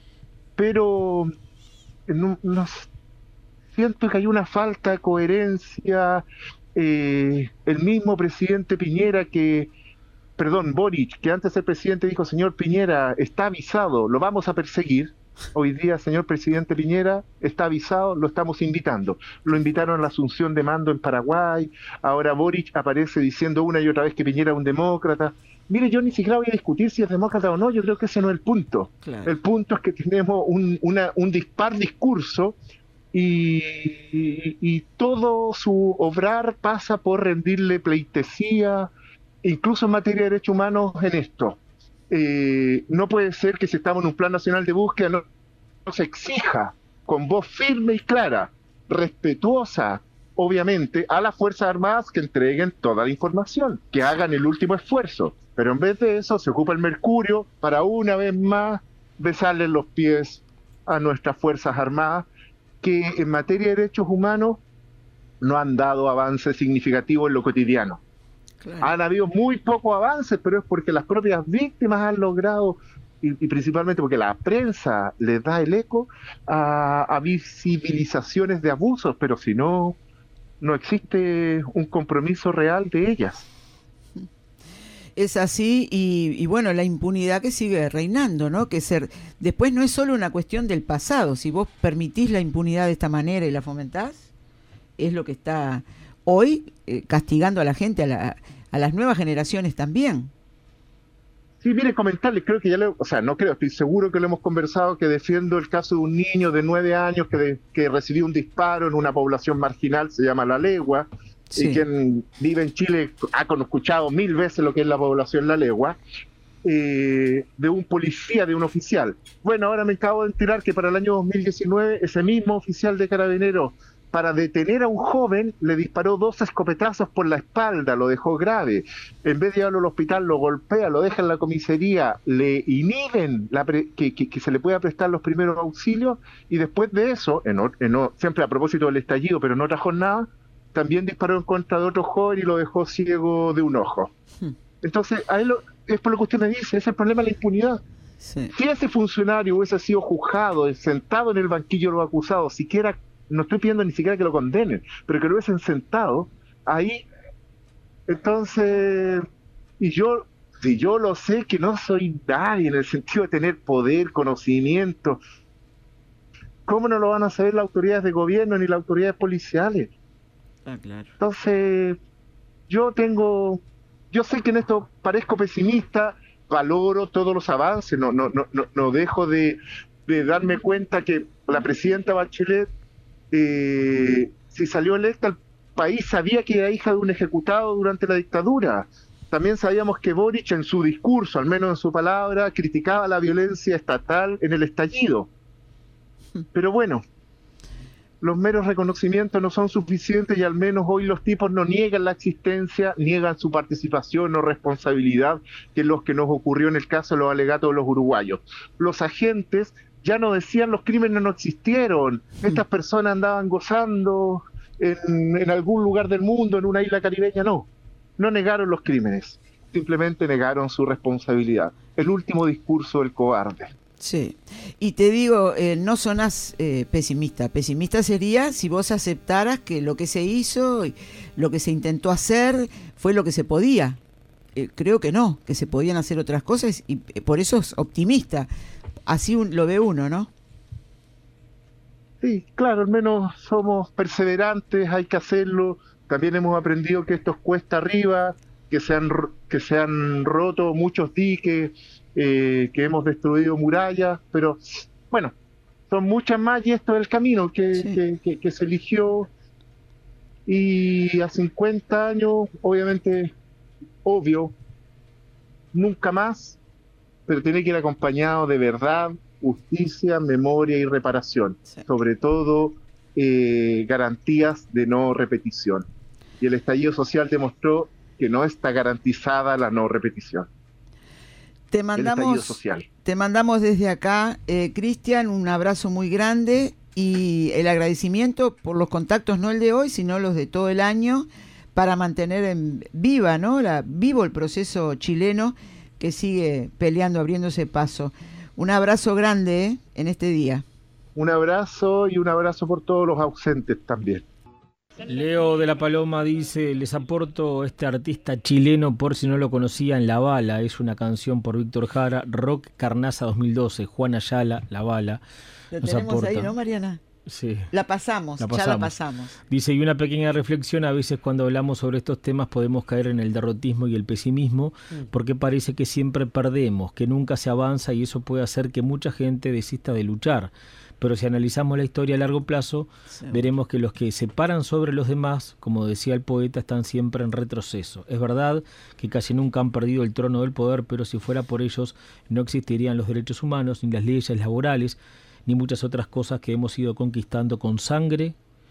Speaker 12: pero no, no, siento que hay una falta de coherencia, eh, el mismo presidente Piñera que, perdón, Boric, que antes el presidente dijo, señor Piñera, está avisado, lo vamos a perseguir. Hoy día, señor presidente Piñera, está avisado, lo estamos invitando. Lo invitaron a la asunción de mando en Paraguay, ahora Boric aparece diciendo una y otra vez que Piñera es un demócrata. Mire, yo ni siquiera voy a discutir si es demócrata o no, yo creo que ese no es el punto. Claro. El punto es que tenemos un, una, un dispar discurso y, y, y todo su obrar pasa por rendirle pleitesía, incluso en materia de derechos humanos en esto. Eh, no puede ser que si estamos en un plan nacional de búsqueda no, no se exija con voz firme y clara, respetuosa, obviamente, a las Fuerzas Armadas que entreguen toda la información, que hagan el último esfuerzo. Pero en vez de eso se ocupa el mercurio para una vez más besarle los pies a nuestras Fuerzas Armadas, que en materia de derechos humanos no han dado avances significativos en lo cotidiano. Claro. Han habido muy pocos avances, pero es porque las propias víctimas han logrado, y, y principalmente porque la prensa les da el eco a, a visibilizaciones de abusos, pero si no, no existe un compromiso real de ellas.
Speaker 2: Es así, y, y bueno, la impunidad que sigue reinando, ¿no? Que ser, después no es solo una cuestión del pasado, si vos permitís la impunidad de esta manera y la fomentás, es lo que está hoy eh, castigando a la gente, a, la, a las nuevas generaciones también.
Speaker 12: Sí, mire, comentarles, creo que ya lo, o sea, no creo, estoy seguro que lo hemos conversado, que defiendo el caso de un niño de nueve años que, de, que recibió un disparo en una población marginal, se llama La Legua, sí. Y quien vive en Chile ha escuchado mil veces lo que es la población La Legua, eh, de un policía, de un oficial. Bueno, ahora me acabo de enterar que para el año dos mil diecinueve ese mismo oficial de Carabineros, para detener a un joven, le disparó dos escopetazos por la espalda, lo dejó grave. En vez de llevarlo al hospital, lo golpea, lo deja en la comisaría, le inhiben la pre que, que, que se le pueda prestar los primeros auxilios, y después de eso, en, en, siempre a propósito del estallido, pero en otra jornada, también disparó en contra de otro joven y lo dejó ciego de un ojo. Entonces, a él lo, es por lo que usted me dice, es el problema de la impunidad. Sí. Si ese funcionario hubiese sido juzgado, sentado en el banquillo de los acusados, siquiera, no estoy pidiendo ni siquiera que lo condenen, pero que lo hubiesen sentado ahí, entonces, y yo si yo lo sé, que no soy nadie en el sentido de tener poder, conocimiento, ¿cómo no lo van a saber las autoridades de gobierno ni las autoridades policiales?
Speaker 2: Ah, claro.
Speaker 12: Entonces, yo tengo, yo sé que en esto parezco pesimista, valoro todos los avances, no, no, no, no, no dejo de, de darme cuenta que la presidenta Bachelet, eh, si salió electa, el país sabía que era hija de un ejecutado durante la dictadura. También sabíamos que Boric en su discurso, al menos en su palabra, criticaba la violencia estatal en el estallido. Pero bueno, los meros reconocimientos no son suficientes y al menos hoy los tipos no niegan la existencia, niegan su participación o responsabilidad, que es lo que nos ocurrió en el caso de los alegatos de los uruguayos. Los agentes ya no decían los crímenes no existieron, estas personas andaban gozando en, en algún lugar del mundo, en una isla caribeña, no. No negaron los crímenes, simplemente negaron su responsabilidad. El último discurso del cobarde.
Speaker 2: Sí, y te digo, eh, no sonás eh, pesimista. Pesimista sería si vos aceptaras que lo que se hizo, lo que se intentó hacer, fue lo que se podía. Eh, creo que no, que se podían hacer otras cosas y eh, por eso es optimista. Así un, lo ve uno, ¿no?
Speaker 12: Sí, claro, al menos somos perseverantes, hay que hacerlo. También hemos aprendido que esto es cuesta arriba, que se han, que se han roto muchos diques, eh, que hemos destruido murallas, pero bueno, son muchas más y esto es el camino que, sí. que, que, que se eligió. Y a cincuenta años, obviamente, obvio, nunca más, pero tiene que ir acompañado de verdad, justicia, memoria y reparación, sí. Sobre todo eh, garantías de no repetición. Y el estallido social demostró que no está garantizada la no repetición.
Speaker 2: Te mandamos, te mandamos desde acá, eh, Cristian, un abrazo muy grande y el agradecimiento por los contactos, no el de hoy, sino los de todo el año, para mantener en viva, ¿no? La, vivo el proceso chileno que sigue peleando, abriéndose paso. Un abrazo grande ¿eh? en este día.
Speaker 12: Un abrazo y un abrazo por todos los ausentes también.
Speaker 5: Leo de la Paloma dice, les aporto este artista chileno por si no lo conocían, La Bala, es una canción por Víctor Jara, Rock Carnaza dos mil doce, Juan Ayala, La Bala.
Speaker 2: Lo tenemos aporta. Ahí, ¿no, Mariana?
Speaker 5: Sí.
Speaker 2: La pasamos, la pasamos, ya la pasamos.
Speaker 5: Dice, y una pequeña reflexión, a veces cuando hablamos sobre estos temas podemos caer en el derrotismo y el pesimismo, mm. porque parece que siempre perdemos, que nunca se avanza y eso puede hacer que mucha gente desista de luchar. Pero si analizamos la historia a largo plazo, sí. veremos que los que se paran sobre los demás, como decía el poeta, están siempre en retroceso. Es verdad que casi nunca han perdido el trono del poder, pero si fuera por ellos no existirían los derechos humanos, ni las leyes laborales, ni muchas otras cosas que hemos ido conquistando con sangre.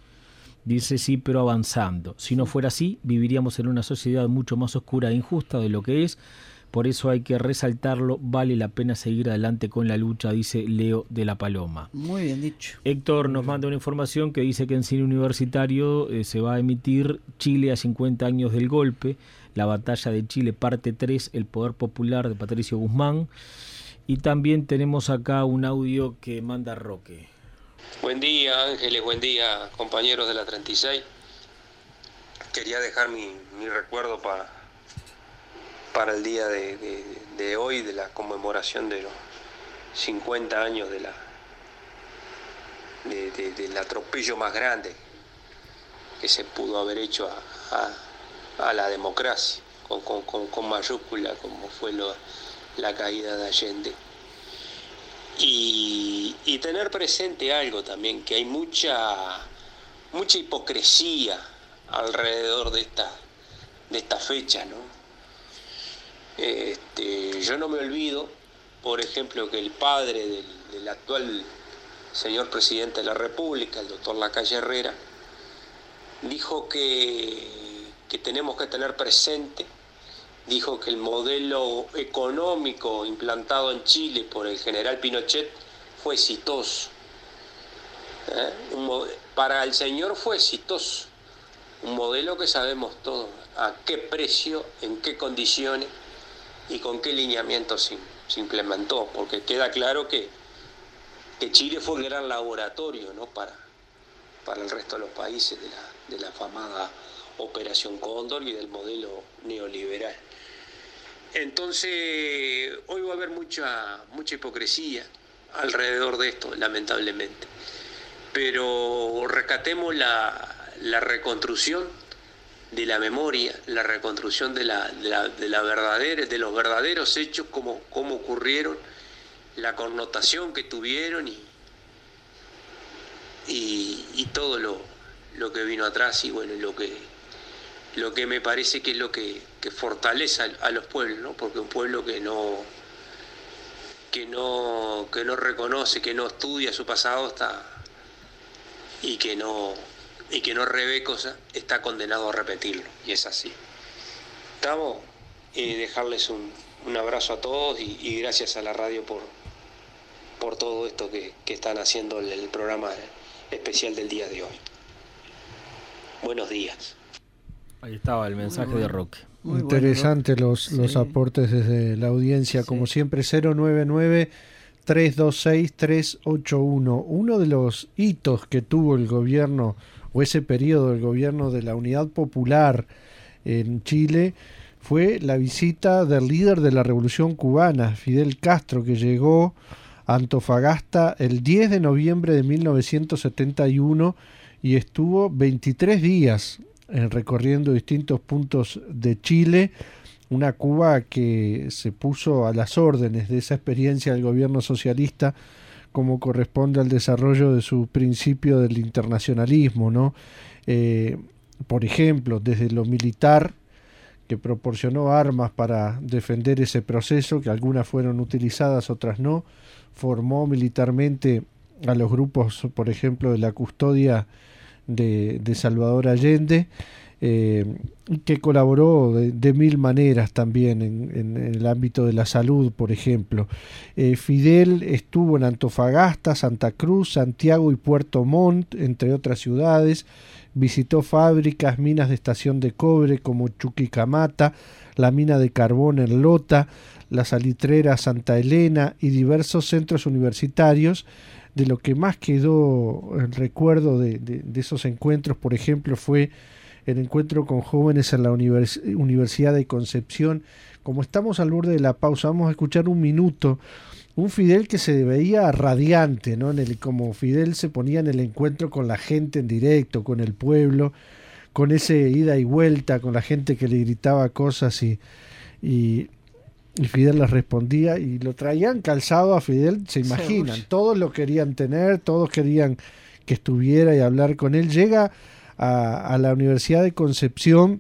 Speaker 5: Dice sí, pero avanzando. Si no fuera así, viviríamos en una sociedad mucho más oscura e injusta de lo que es. Por eso hay que resaltarlo, vale la pena seguir adelante con la lucha, dice Leo de la Paloma.
Speaker 2: Muy bien dicho.
Speaker 5: Héctor nos manda una información que dice que en cine universitario eh, se va a emitir Chile a cincuenta años del golpe, la batalla de Chile parte tres, el poder popular de Patricio Guzmán. Y también tenemos acá un audio que manda Roque.
Speaker 13: Buen día Ángeles, buen día compañeros de la treinta y seis. Quería dejar mi, mi recuerdo para... para el día de, de, de hoy, de la conmemoración de los cincuenta años de la de, de, del atropello más grande que se pudo haber hecho a, a, a la democracia, con, con, con, con mayúscula, como fue lo, la caída de Allende. Y, y tener presente algo también, que hay mucha, mucha hipocresía alrededor de esta, de esta fecha, ¿no? Este, yo no me olvido, por ejemplo, que el padre del, del actual señor presidente de la República, el doctor Lacalle Herrera, dijo que, que tenemos que tener presente, dijo que el modelo económico implantado en Chile por el general Pinochet fue exitoso. ¿Eh? Un, para el señor fue exitoso, un modelo que sabemos todos, a qué precio, en qué condiciones y con qué lineamiento se, se implementó, porque queda claro que, que Chile fue el gran laboratorio, ¿no? para, para el resto de los países de la, de la afamada Operación Cóndor y del modelo neoliberal. Entonces, hoy va a haber mucha, mucha hipocresía alrededor de esto, lamentablemente. Pero rescatemos la, la reconstrucción de la memoria, la reconstrucción de, la, de, la, de, la verdadera, de los verdaderos hechos, cómo, cómo ocurrieron, la connotación que tuvieron y, y, y todo lo, lo que vino atrás y bueno, lo que, lo que me parece que es lo que, que fortalece a, a los pueblos, ¿no? Porque un pueblo que no, que no, que no reconoce, que no estudia su pasado está y que no y que no revé cosas, está condenado a repetirlo, y es así. Estamos, eh, dejarles un, un abrazo a todos y, y gracias a la radio por, por todo esto que, que están haciendo el, el programa especial del día de hoy. Buenos días.
Speaker 5: Ahí estaba el mensaje
Speaker 2: bueno.
Speaker 5: de Roque.
Speaker 3: Muy interesante bueno, los, sí. los aportes desde la audiencia, sí. Como siempre, cero nueve nueve, tres dos seis, tres ocho uno. Uno de los hitos que tuvo el gobierno, o ese periodo del gobierno de la Unidad Popular en Chile, fue la visita del líder de la Revolución Cubana, Fidel Castro, que llegó a Antofagasta el diez de noviembre de mil novecientos setenta y uno y estuvo veintitrés días eh, recorriendo distintos puntos de Chile, una Cuba que se puso a las órdenes de esa experiencia del gobierno socialista como corresponde al desarrollo de su principio del internacionalismo, ¿no? Eh, por ejemplo, desde lo militar, que proporcionó armas para defender ese proceso, que algunas fueron utilizadas, otras no, formó militarmente a los grupos, por ejemplo, de la custodia de, de Salvador Allende, eh, que colaboró de, de mil maneras también en, en, en el ámbito de la salud, por ejemplo. Eh, Fidel estuvo en Antofagasta, Santa Cruz, Santiago y Puerto Montt, entre otras ciudades. Visitó fábricas, minas de estación de cobre como Chuquicamata, la mina de carbón en Lota, la salitrera Santa Elena y diversos centros universitarios. De lo que más quedó el recuerdo de, de, de esos encuentros, por ejemplo, fue el encuentro con jóvenes en la univers- Universidad de Concepción. Como estamos al borde de la pausa, vamos a escuchar un minuto. Un Fidel que se veía radiante, ¿no? En el, como Fidel se ponía en el encuentro con la gente en directo, con el pueblo, con ese ida y vuelta, con la gente que le gritaba cosas y, y, y Fidel les respondía, y lo traían calzado a Fidel, se imaginan, sí, todos lo querían tener, todos querían que estuviera y hablar con él. Llega a, a la Universidad de Concepción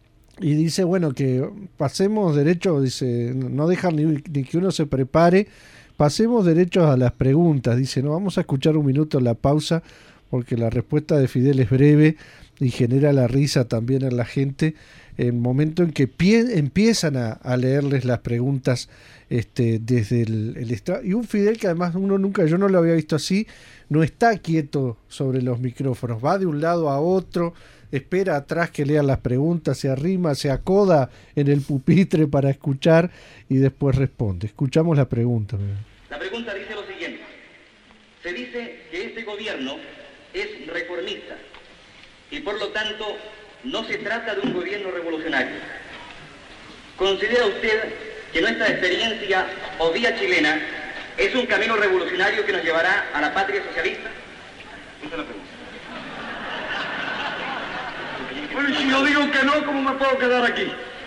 Speaker 3: y dice, bueno, que pasemos derecho, dice, no dejan ni, ni que uno se prepare, pasemos derechos a las preguntas, dice, no, vamos a escuchar un minuto la pausa, porque la respuesta de Fidel es breve y genera la risa también en la gente, en el momento en que pie, empiezan a, a leerles las preguntas este, desde el, el estrado. Y un Fidel que además uno nunca, yo no lo había visto así, no está quieto sobre los micrófonos, va de un lado a otro, espera atrás que lean las preguntas, se arrima, se acoda en el pupitre para escuchar y después responde. Escuchamos la pregunta.
Speaker 14: La pregunta dice lo siguiente. Se dice que este gobierno es reformista y por lo tanto no se trata de un gobierno revolucionario. ¿Considera usted que nuestra experiencia o vía chilena es un camino revolucionario que nos llevará a la patria socialista? Esa es la pregunta.
Speaker 7: Bueno, y si yo digo que no, ¿cómo me puedo quedar aquí?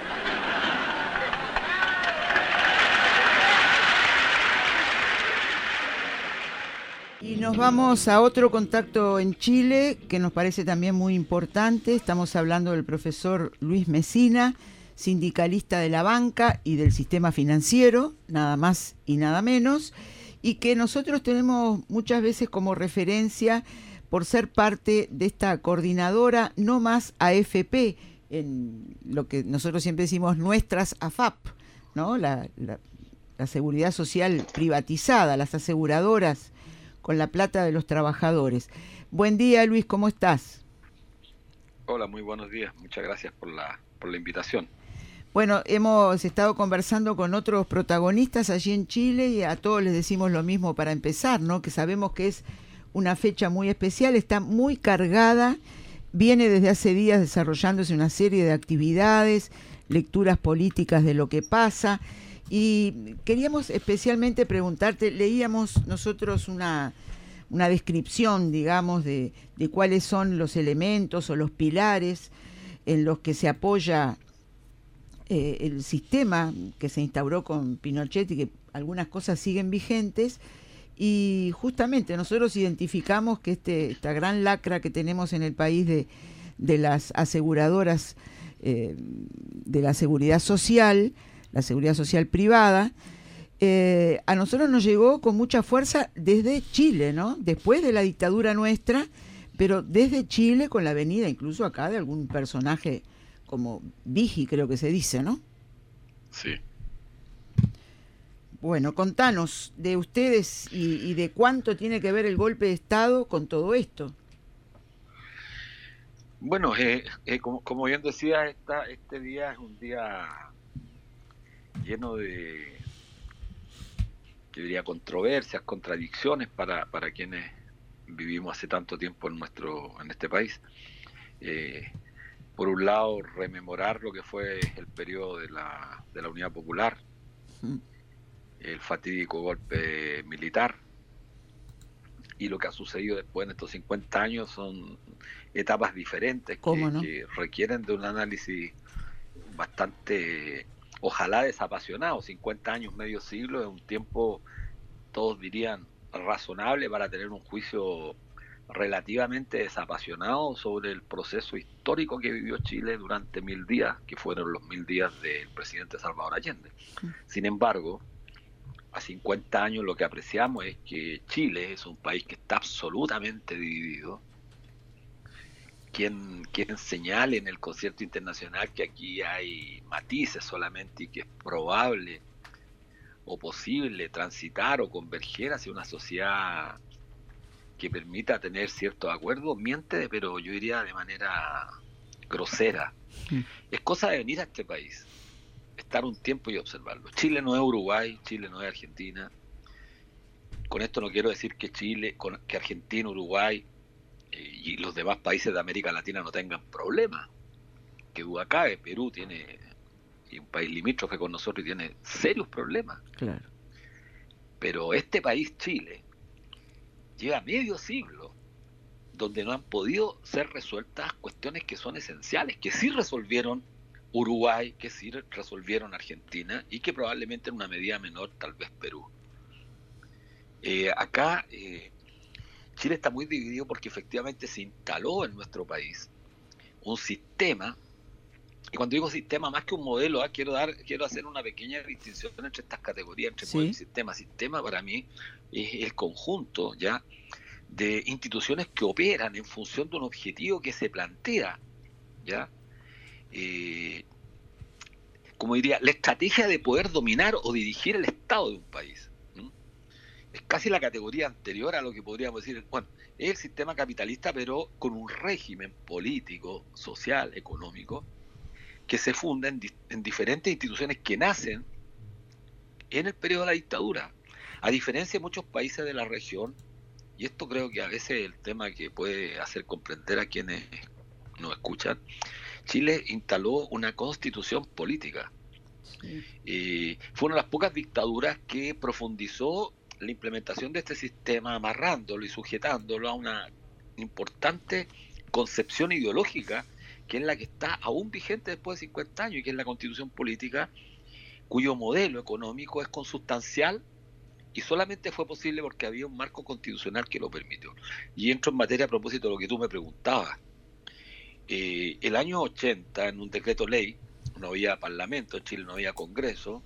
Speaker 2: Y nos vamos a otro contacto en Chile que nos parece también muy importante. Estamos hablando del profesor Luis Mesina, sindicalista de la banca y del sistema financiero, nada más y nada menos, y que nosotros tenemos muchas veces como referencia por ser parte de esta coordinadora No Más A F P, en lo que nosotros siempre decimos nuestras A F A P, ¿no? La, la, la seguridad social privatizada, las aseguradoras con la plata de los trabajadores. Buen día, Luis, ¿cómo estás?
Speaker 15: Hola, muy buenos días. Muchas gracias por la, por la invitación.
Speaker 2: Bueno, hemos estado conversando con otros protagonistas allí en Chile y a todos les decimos lo mismo para empezar, ¿no? Que sabemos que es una fecha muy especial, está muy cargada, viene desde hace días desarrollándose una serie de actividades, lecturas políticas de lo que pasa. Y queríamos especialmente preguntarte, leíamos nosotros una, una descripción, digamos, de, de cuáles son los elementos o los pilares en los que se apoya eh, el sistema que se instauró con Pinochet y que algunas cosas siguen vigentes. Y justamente nosotros identificamos que este, esta gran lacra que tenemos en el país de, de las aseguradoras eh, de la seguridad social, la seguridad social privada, eh, a nosotros nos llegó con mucha fuerza desde Chile, ¿no? Después de la dictadura nuestra, pero desde Chile, con la venida incluso acá de algún personaje como Vigi, creo que se dice, ¿no?
Speaker 15: Sí.
Speaker 2: Bueno, contanos de ustedes y, y de cuánto tiene que ver el golpe de Estado con todo esto.
Speaker 15: Bueno, eh, eh, como, como bien decía, esta, este día es un día lleno de, yo diría, controversias, contradicciones para, para quienes vivimos hace tanto tiempo en nuestro en este país. Eh, por un lado, rememorar lo que fue el periodo de la, de la Unidad Popular, mm. el fatídico golpe militar, y lo que ha sucedido después en estos cincuenta años son etapas diferentes que, ¿no? que requieren de un análisis bastante, ojalá desapasionado. cincuenta años, medio siglo, es un tiempo, todos dirían, razonable para tener un juicio relativamente desapasionado sobre el proceso histórico que vivió Chile durante mil días, que fueron los mil días del presidente Salvador Allende. Sí. Sin embargo, a cincuenta años lo que apreciamos es que Chile es un país que está absolutamente dividido. Quien, quien señale en el concierto internacional que aquí hay matices solamente y que es probable o posible transitar o converger hacia una sociedad que permita tener ciertos acuerdos, miente, pero yo diría de manera grosera. Mm. Es cosa de venir a este país, estar un tiempo y observarlo. Chile no es Uruguay, Chile no es Argentina. Con esto no quiero decir que Chile, que Argentina, Uruguay eh, y los demás países de América Latina no tengan problemas. Que duda cabe, Perú tiene, y un país limítrofe con nosotros, tiene serios problemas.
Speaker 2: Claro.
Speaker 15: Pero este país, Chile, lleva medio siglo donde no han podido ser resueltas cuestiones que son esenciales, que sí resolvieron Uruguay, que sí resolvieron Argentina y que probablemente en una medida menor tal vez Perú. Eh, acá eh, Chile está muy dividido porque efectivamente se instaló en nuestro país un sistema, y cuando digo sistema, más que un modelo, ¿eh? quiero dar, quiero hacer una pequeña distinción entre estas categorías, entre ¿sí? modelo y sistema. Sistema para mí es el conjunto ya de instituciones que operan en función de un objetivo que se plantea, ya eh, como diría, la estrategia de poder dominar o dirigir el Estado de un país. ¿no? Es casi la categoría anterior a lo que podríamos decir, bueno, es el sistema capitalista, pero con un régimen político, social, económico, que se funda en, en diferentes instituciones que nacen en el periodo de la dictadura. A diferencia de muchos países de la región, y esto creo que a veces es el tema que puede hacer comprender a quienes nos escuchan, Chile instaló una constitución política. Sí. Eh, fue una de las pocas dictaduras que profundizó la implementación de este sistema, amarrándolo y sujetándolo a una importante concepción ideológica, que es la que está aún vigente después de cincuenta años, y que es la constitución política, cuyo modelo económico es consustancial y solamente fue posible porque había un marco constitucional que lo permitió. Y entro en materia a propósito de lo que tú me preguntabas. Eh, el año ochenta, en un decreto ley, no había parlamento, en Chile no había congreso,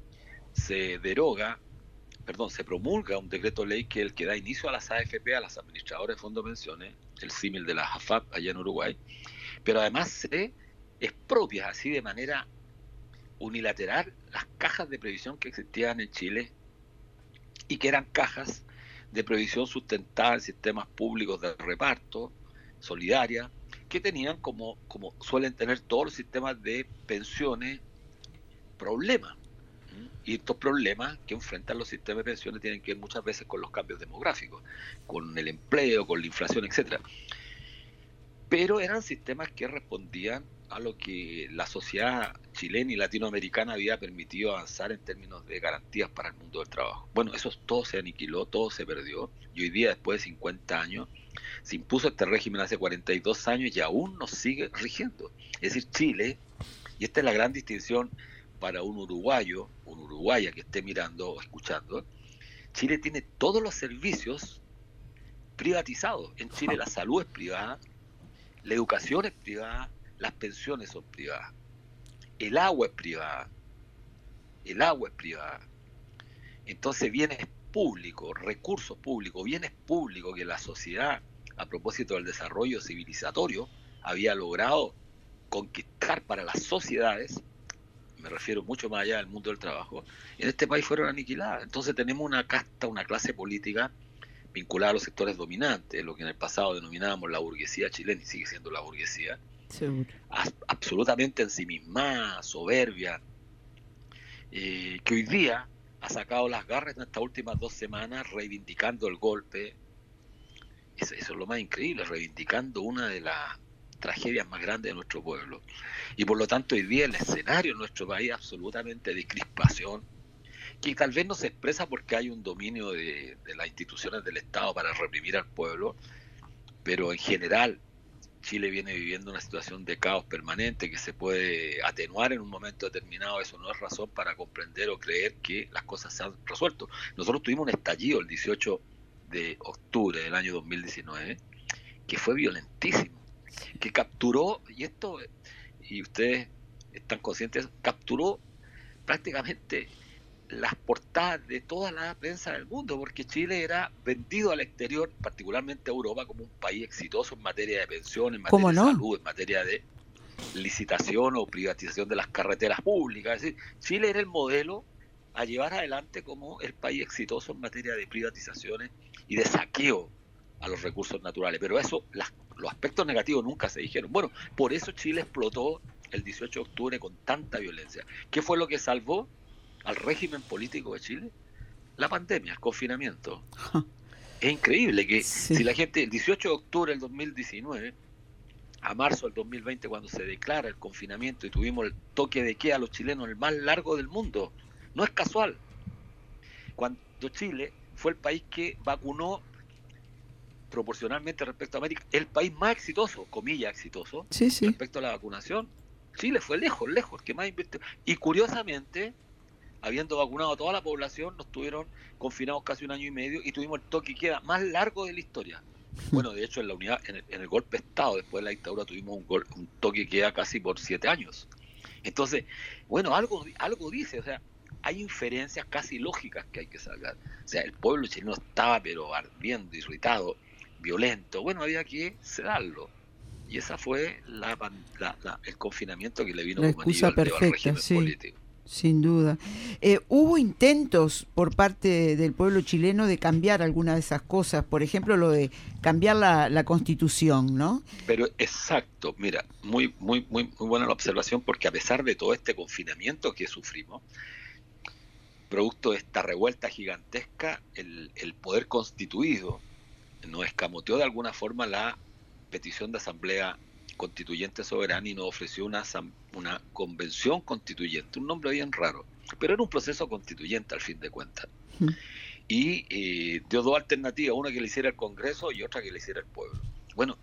Speaker 15: se deroga, perdón, se promulga un decreto ley que es el que da inicio a las A F P, a las administradoras de fondos de pensiones, el símil de las A F A P allá en Uruguay, pero además se expropia así de manera unilateral las cajas de previsión que existían en Chile y que eran cajas de previsión sustentadas en sistemas públicos de reparto, solidaria, que tenían como, como suelen tener todos los sistemas de pensiones, problemas. Y estos problemas que enfrentan los sistemas de pensiones tienen que ver muchas veces con los cambios demográficos, con el empleo, con la inflación, etcétera. Pero eran sistemas que respondían a lo que la sociedad chilena y latinoamericana había permitido avanzar en términos de garantías para el mundo del trabajo. Bueno, eso todo se aniquiló, todo se perdió, y hoy día, después de cincuenta años, se impuso este régimen hace cuarenta y dos años y aún nos sigue rigiendo. Es decir, Chile, y esta es la gran distinción para un uruguayo, un uruguaya que esté mirando o escuchando, Chile tiene todos los servicios privatizados. En Chile la salud es privada, la educación es privada, las pensiones son privadas, el agua es privada, el agua es privada. Entonces bienes públicos, recursos públicos, bienes públicos que la sociedad, a propósito del desarrollo civilizatorio, había logrado conquistar para las sociedades, me refiero mucho más allá del mundo del trabajo, en este país fueron aniquiladas. Entonces tenemos una casta, una clase política vinculada a los sectores dominantes, lo que en el pasado denominábamos la burguesía chilena, y sigue siendo la burguesía,
Speaker 2: Seguro.
Speaker 15: absolutamente ensimismada, soberbia, eh, que hoy día ha sacado las garras en estas últimas dos semanas reivindicando el golpe. Eso, eso es lo más increíble, reivindicando una de las tragedias más grandes de nuestro pueblo. Y por lo tanto hoy día el escenario en nuestro país es absolutamente de crispación, que tal vez no se expresa porque hay un dominio de, de las instituciones del Estado para reprimir al pueblo, pero en general Chile viene viviendo una situación de caos permanente que se puede atenuar en un momento determinado. Eso no es razón para comprender o creer que las cosas se han resuelto. Nosotros tuvimos un estallido el dieciocho de octubre del año dos mil diecinueve que fue violentísimo, que capturó, y esto, y ustedes están conscientes, capturó prácticamente las portadas de toda la prensa del mundo, porque Chile era vendido al exterior, particularmente a Europa, como un país exitoso en materia de pensiones, en materia
Speaker 2: no?
Speaker 15: de salud, en materia de licitación o privatización de las carreteras públicas. Es decir, Chile era el modelo a llevar adelante como el país exitoso en materia de privatizaciones y de saqueo a los recursos naturales. Pero eso, las, los aspectos negativos nunca se dijeron. Bueno, por eso Chile explotó el dieciocho de octubre con tanta violencia. ¿Qué fue lo que salvó al régimen político de Chile? La pandemia, el confinamiento. Es increíble que sí. Si la gente, el dieciocho de octubre del dos mil diecinueve a marzo del dos mil veinte, cuando se declara el confinamiento y tuvimos el toque de queda a los chilenos, el más largo del mundo, no es casual. Cuando Chile fue el país que vacunó proporcionalmente respecto a América, el país más exitoso, comillas exitoso,
Speaker 2: sí, sí.
Speaker 15: respecto a la vacunación, Chile fue lejos, lejos, que más invirtió. Y curiosamente, habiendo vacunado a toda la población, nos tuvieron confinados casi un año y medio y tuvimos el toque y queda más largo de la historia. Bueno, de hecho, en la unidad, en el, en el golpe de Estado, después de la dictadura, tuvimos un, gol, un toque y queda casi por siete años. Entonces, bueno, algo, algo dice, o sea, hay inferencias casi lógicas que hay que sacar. O sea, el pueblo chileno estaba pero ardiendo, irritado, violento. Bueno, había que sedarlo. Y esa fue la, la, la, el confinamiento que le vino
Speaker 2: la
Speaker 15: como anillo al dedo al régimen
Speaker 2: sí.
Speaker 15: político.
Speaker 2: Sin duda. Eh, hubo intentos por parte del pueblo chileno de cambiar algunas de esas cosas, por ejemplo, lo de cambiar la, la Constitución, ¿no?
Speaker 15: Pero exacto, mira, muy, muy, muy, muy buena la observación, porque a pesar de todo este confinamiento que sufrimos, producto de esta revuelta gigantesca, el, el poder constituido nos escamoteó de alguna forma la petición de asamblea constituyente soberana y nos ofreció una, una convención constituyente, un nombre bien raro, pero era un proceso constituyente al fin de cuentas. Mm. Y eh, dio dos alternativas, una que le hiciera el Congreso y otra que le hiciera el pueblo. Bueno,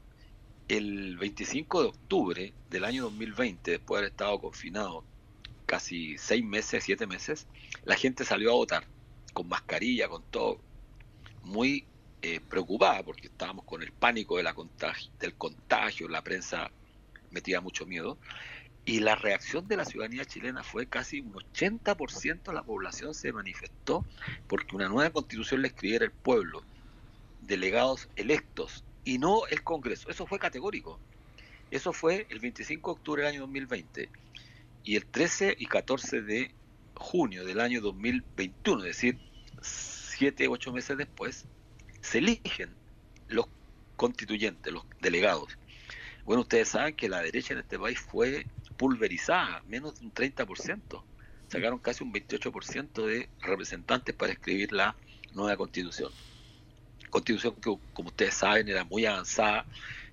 Speaker 15: el veinticinco de octubre del año dos mil veinte, después de haber estado confinado casi seis meses, siete meses, la gente salió a votar, con mascarilla, con todo, muy Eh, preocupada porque estábamos con el pánico de la contagio, del contagio, la prensa metía mucho miedo, y la reacción de la ciudadanía chilena fue casi un ochenta por ciento de la población se manifestó porque una nueva constitución la escribiera el pueblo, delegados electos, y no el Congreso. Eso fue categórico. Eso fue el veinticinco de octubre del año dos mil veinte, y el trece y catorce de junio del año dos mil veintiuno, es decir, siete, ocho meses después, se eligen los constituyentes, los delegados. Bueno, ustedes saben que la derecha en este país fue pulverizada, menos de un treinta por ciento. Sacaron casi un veintiocho por ciento de representantes para escribir la nueva constitución. Constitución que, como ustedes saben, era muy avanzada,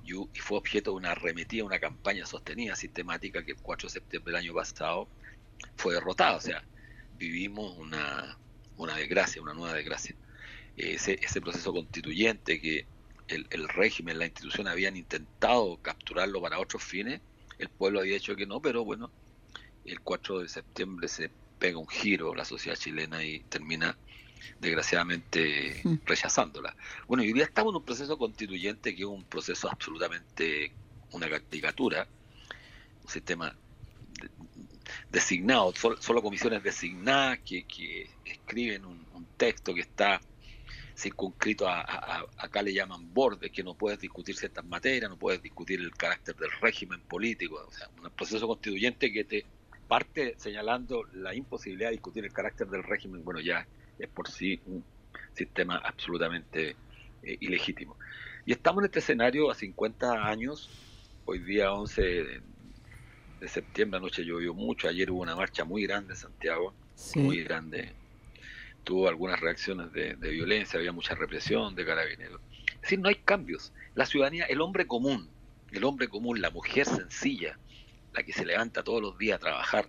Speaker 15: y, y fue objeto de una arremetida, una campaña sostenida, sistemática, que el cuatro de septiembre del año pasado fue derrotada. O sea, vivimos una, una desgracia, una nueva desgracia. Ese, ese proceso constituyente que el, el régimen, la institución habían intentado capturarlo para otros fines, el pueblo había dicho que no, pero bueno, el cuatro de septiembre se pega un giro la sociedad chilena y termina desgraciadamente mm. rechazándola. Bueno, y hoy día estamos en un proceso constituyente que es un proceso absolutamente una caricatura, un sistema de, designado, solo, solo comisiones designadas que, que escriben un, un texto que está circunscrito a, a, acá le llaman bordes, que no puedes discutir ciertas materias, no puedes discutir el carácter del régimen político, o sea, un proceso constituyente que te parte señalando la imposibilidad de discutir el carácter del régimen. Bueno, ya es por sí un sistema absolutamente eh, ilegítimo. Y estamos en este escenario a cincuenta años, hoy día once de, de septiembre, anoche llovió mucho, ayer hubo una marcha muy grande en Santiago, sí. muy grande, tuvo algunas reacciones de, de violencia, había mucha represión de carabineros. Es decir, no hay cambios. La ciudadanía, el hombre común, el hombre común, la mujer sencilla, la que se levanta todos los días a trabajar,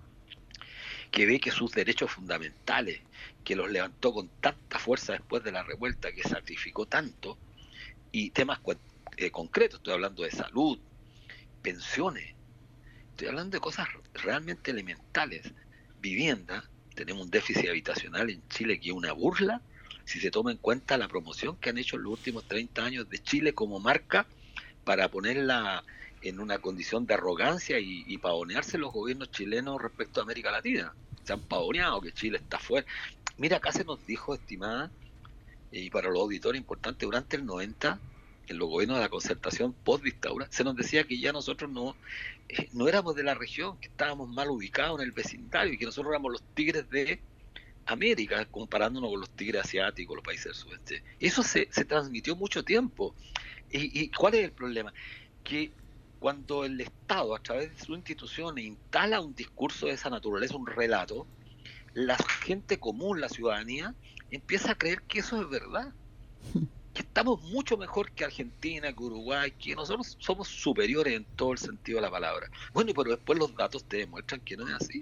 Speaker 15: que ve que sus derechos fundamentales, que los levantó con tanta fuerza después de la revuelta, que sacrificó tanto, y temas eh, concretos, estoy hablando de salud, pensiones, estoy hablando de cosas realmente elementales, vivienda. Tenemos un déficit habitacional en Chile que es una burla si se toma en cuenta la promoción que han hecho en los últimos treinta años de Chile como marca para ponerla en una condición de arrogancia y, y pavonearse los gobiernos chilenos respecto a América Latina. Se han pavoneado que Chile está fuera. Mira, acá se nos dijo, estimada, y para los auditores importante, durante el noventa, en los gobiernos de la concertación post-dictadura, se nos decía que ya nosotros no, eh, no éramos de la región, que estábamos mal ubicados en el vecindario y que nosotros éramos los tigres de América, comparándonos con los tigres asiáticos, los países del sudeste. Eso se, se transmitió mucho tiempo. ¿Y, y cuál es el problema? Que cuando el Estado, a través de sus instituciones, instala un discurso de esa naturaleza, un relato, la gente común, la ciudadanía, empieza a creer que eso es verdad. Que estamos mucho mejor que Argentina, que Uruguay, que nosotros somos superiores en todo el sentido de la palabra. Bueno, pero después los datos te demuestran que no es así.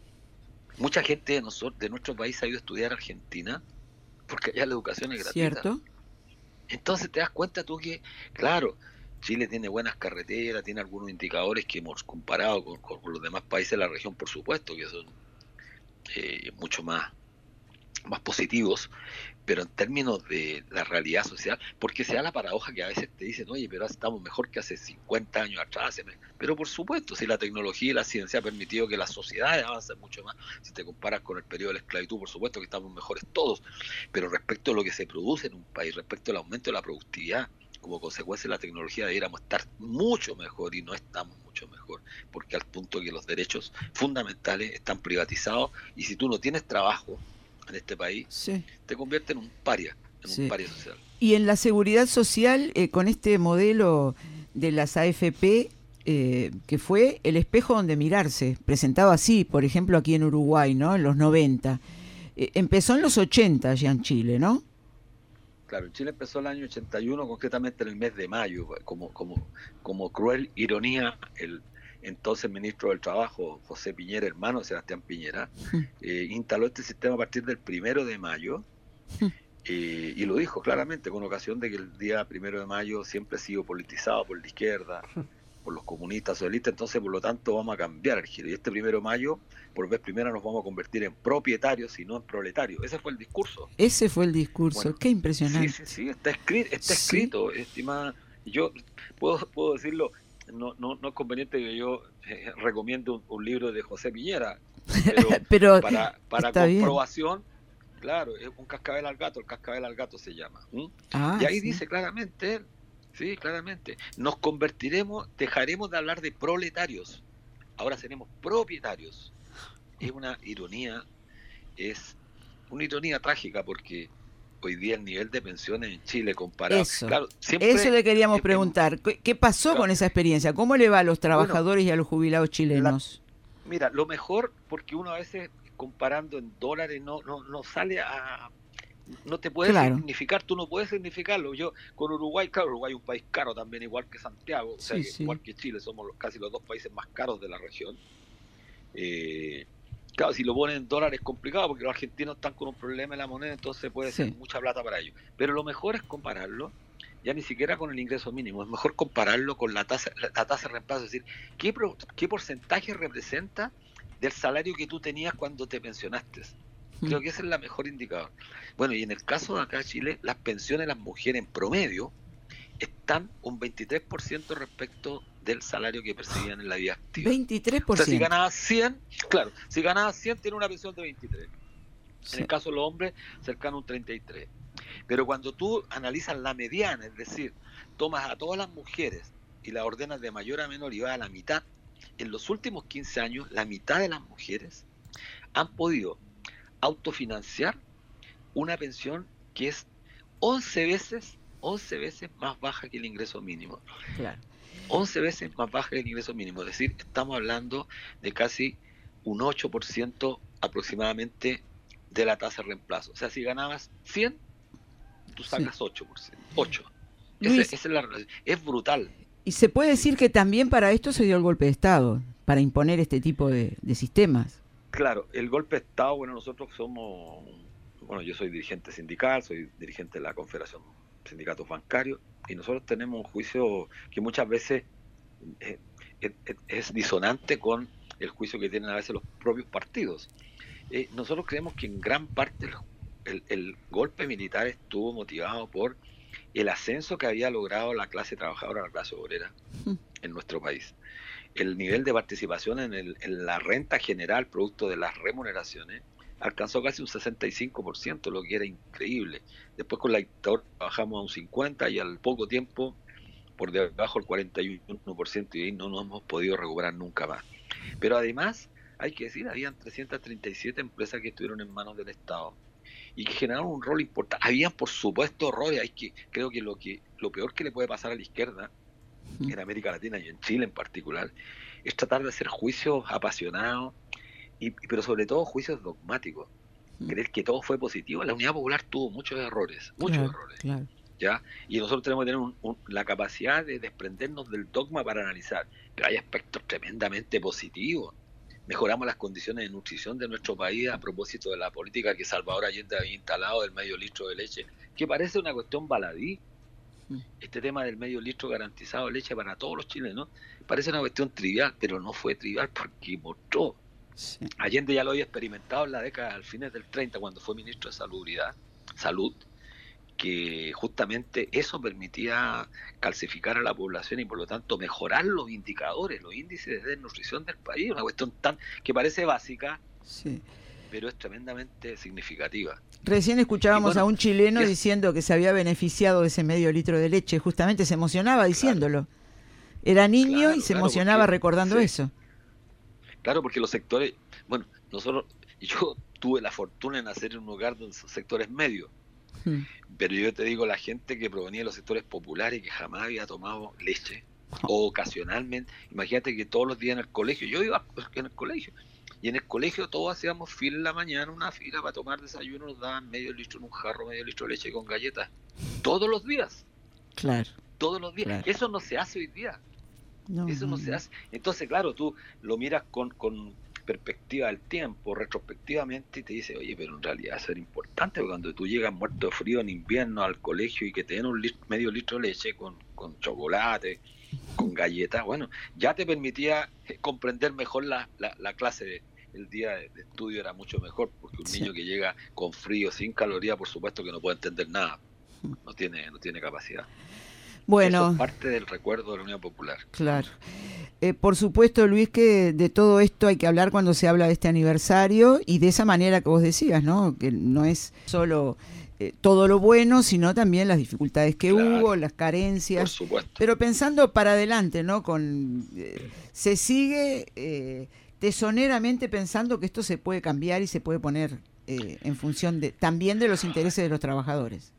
Speaker 15: Mucha gente de nosotros, de nuestro país, ha ido a estudiar a Argentina porque allá la educación es gratuita. ¿Cierto? Entonces te das cuenta tú que, claro, Chile tiene buenas carreteras, tiene algunos indicadores que hemos comparado con, con, con los demás países de la región, por supuesto, que son eh, mucho más, más positivos, pero en términos de la realidad social, porque se da la paradoja que a veces te dicen, oye, pero estamos mejor que hace cincuenta años atrás, pero por supuesto, si la tecnología y la ciencia ha permitido que las sociedades avancen mucho más, si te comparas con el periodo de la esclavitud, por supuesto que estamos mejores todos, pero respecto a lo que se produce en un país, respecto al aumento de la productividad, como consecuencia de la tecnología, deberíamos estar mucho mejor y no estamos mucho mejor, porque al punto que los derechos fundamentales están privatizados y si tú no tienes trabajo en este país, sí. te convierte en un paria, en sí. un paria social.
Speaker 2: Y en la seguridad social, eh, con este modelo de las A F P, eh, que fue el espejo donde mirarse, presentado así, por ejemplo, aquí en Uruguay, ¿no? En los noventa. Eh, empezó en los ochenta ya en Chile, ¿no?
Speaker 15: Claro, en Chile empezó el año ochenta y uno, concretamente en el mes de mayo, como, como, como cruel ironía, el entonces ministro del Trabajo, José Piñera, hermano de Sebastián Piñera, eh, instaló este sistema a partir del primero de mayo, eh, y lo dijo claramente, con ocasión de que el día primero de mayo siempre ha sido politizado por la izquierda, por los comunistas, socialistas, entonces por lo tanto vamos a cambiar el giro, y este primero de mayo, por vez primera, nos vamos a convertir en propietarios y no en proletarios. Ese fue el discurso.
Speaker 2: Ese fue el discurso, bueno, qué impresionante.
Speaker 15: Sí, sí, sí, está escrito, está sí. escrito, estimada, yo puedo, puedo decirlo. No, no, no es conveniente que yo eh, recomiende un, un libro de José Piñera, pero, pero para, para comprobación, bien. Claro, es un cascabel al gato, el cascabel al gato se llama. ¿Mm? Ah, y ahí sí. dice claramente, sí, claramente, nos convertiremos, dejaremos de hablar de proletarios, ahora seremos propietarios. Es una ironía, es una ironía trágica porque hoy día el nivel de pensiones en Chile comparado...
Speaker 2: Eso,
Speaker 15: claro, siempre,
Speaker 2: eso le queríamos preguntar. ¿Qué pasó claro, con esa experiencia? ¿Cómo le va a los trabajadores bueno, y a los jubilados chilenos?
Speaker 15: La, mira, lo mejor, porque uno a veces comparando en dólares no no, no sale a, no te puedes
Speaker 2: Claro.
Speaker 15: significar, tú no puedes significarlo. Yo con Uruguay, claro, Uruguay es un país caro también, igual que Santiago, o sea,
Speaker 2: Sí,
Speaker 15: que
Speaker 2: sí.
Speaker 15: igual que Chile, somos los- casi los dos países más caros de la región. Eh, claro, si lo ponen en dólares es complicado porque los argentinos están con un problema en la moneda, entonces puede
Speaker 2: Sí.
Speaker 15: ser mucha plata para ellos. Pero lo mejor es compararlo, ya ni siquiera con el ingreso mínimo, es mejor compararlo con la tasa, la, la tasa de reemplazo, es decir, ¿qué, pro- qué porcentaje representa del salario que tú tenías cuando te pensionaste? Creo que ese es la mejor indicador. Bueno, y en el caso de acá Chile, las pensiones de las mujeres en promedio están un veintitrés por ciento respecto del salario que percibían en la vida activa.
Speaker 2: veintitrés por
Speaker 15: O sea, si
Speaker 2: ciento.
Speaker 15: ganabas cien, claro, si ganabas cien tiene una pensión de veintitrés.
Speaker 2: Sí.
Speaker 15: En el caso de los hombres, cercano a un treinta y tres. Pero cuando tú analizas la mediana, es decir, tomas a todas las mujeres y las ordenas de mayor a menor y vas a la mitad, en los últimos quince años, la mitad de las mujeres han podido autofinanciar una pensión que es once veces, once veces más baja que el ingreso mínimo.
Speaker 2: Claro.
Speaker 15: once veces más baja que el ingreso mínimo. Es decir, estamos hablando de casi un ocho por ciento aproximadamente de la tasa de reemplazo. O sea, si ganabas cien, tú sacas ocho por ciento. ocho.
Speaker 2: Luis.
Speaker 15: Ese- esa es la relación. Es brutal.
Speaker 2: Y se puede decir que también para esto se dio el golpe de Estado, para imponer este tipo de, de sistemas.
Speaker 15: Claro, el golpe de Estado, bueno, nosotros somos, bueno, yo soy dirigente sindical, soy dirigente de la Confederación de Sindicatos Bancarios, y nosotros tenemos un juicio que muchas veces eh, es, es disonante con el juicio que tienen a veces los propios partidos. Eh, nosotros creemos que en gran parte el, el, el golpe militar estuvo motivado por el ascenso que había logrado la clase trabajadora, la clase obrera en nuestro país. El nivel de participación en, el, en la renta general, producto de las remuneraciones, alcanzó casi un sesenta y cinco por ciento, lo que era increíble. Después con la dictadura bajamos a un cincuenta por ciento y al poco tiempo por debajo del cuarenta y uno por ciento, y ahí no nos hemos podido recuperar nunca más. Pero además, hay que decir, habían trescientas treinta y siete empresas que estuvieron en manos del Estado y que generaron un rol importante. Habían, por supuesto, errores. Hay que, creo que lo que lo peor que le puede pasar a la izquierda en América Latina y en Chile en particular, es tratar de hacer juicios apasionados, y, pero sobre todo juicios dogmáticos. Creer que todo fue positivo. La Unidad Popular tuvo muchos errores, muchos
Speaker 2: Claro,
Speaker 15: errores.
Speaker 2: claro.
Speaker 15: ¿Ya? Y nosotros tenemos que tener un, un, la capacidad de desprendernos del dogma para analizar. Pero hay aspectos tremendamente positivos. Mejoramos las condiciones de nutrición de nuestro país a propósito de la política que Salvador Allende había instalado del medio litro de leche, que parece una cuestión baladí. Este tema del medio litro garantizado de leche para todos los chilenos parece una cuestión trivial, pero no fue trivial porque mostró.
Speaker 2: Sí.
Speaker 15: Allende ya lo había experimentado en la década, al fines del treinta, cuando fue ministro de Salubridad, Salud, que justamente eso permitía calcificar a la población y por lo tanto mejorar los indicadores, los índices de desnutrición del país, una cuestión tan que parece básica,
Speaker 2: Sí.
Speaker 15: pero es tremendamente significativa.
Speaker 2: Recién escuchábamos
Speaker 15: Y bueno,
Speaker 2: a un chileno
Speaker 15: y es-
Speaker 2: diciendo que se había beneficiado de ese medio litro de leche, justamente se emocionaba diciéndolo. Era niño
Speaker 15: Claro,
Speaker 2: y se
Speaker 15: claro,
Speaker 2: emocionaba
Speaker 15: porque-
Speaker 2: recordando
Speaker 15: sí.
Speaker 2: eso.
Speaker 15: Claro, porque los sectores, bueno, nosotros, yo tuve la fortuna de nacer en un hogar de esos sectores medios,
Speaker 2: Mm.
Speaker 15: pero yo te digo, la gente que provenía de los sectores populares que jamás había tomado leche, o ocasionalmente, imagínate que todos los días en el colegio, yo iba en el colegio, y en el colegio todos hacíamos fila en la mañana, una fila para tomar desayuno, nos daban medio litro en un jarro, medio litro de leche con galletas, todos los días,
Speaker 2: Claro.
Speaker 15: todos los días.
Speaker 2: Claro.
Speaker 15: Eso no se hace hoy día.
Speaker 2: No,
Speaker 15: Eso no,
Speaker 2: no,
Speaker 15: se
Speaker 2: no.
Speaker 15: hace. Entonces, claro, tú lo miras con, con perspectiva del tiempo, retrospectivamente, y te dices, oye, pero en realidad eso era importante, porque cuando tú llegas muerto de frío en invierno al colegio y que te den un lit- medio litro de leche con, con chocolate, con galletas, bueno, ya te permitía eh, comprender mejor la, la, la clase de, el día de, de estudio era mucho mejor, porque un
Speaker 2: Sí.
Speaker 15: niño que llega con frío, sin calorías, por supuesto que no puede entender nada, no tiene, no tiene capacidad. Eso
Speaker 2: Bueno,
Speaker 15: es parte del recuerdo de la Unión Popular.
Speaker 2: claro. Eh, por supuesto, Luis, que de todo esto hay que hablar cuando se habla de este aniversario y de esa manera que vos decías, ¿no? Que no es solo eh, todo lo bueno, sino también las dificultades que
Speaker 15: Claro.
Speaker 2: hubo, las
Speaker 15: Por
Speaker 2: carencias.
Speaker 15: supuesto.
Speaker 2: Pero pensando para adelante, ¿no? Con eh, se sigue eh, tesoneramente pensando que esto se puede cambiar y se puede poner eh, en función de también de los intereses de los trabajadores.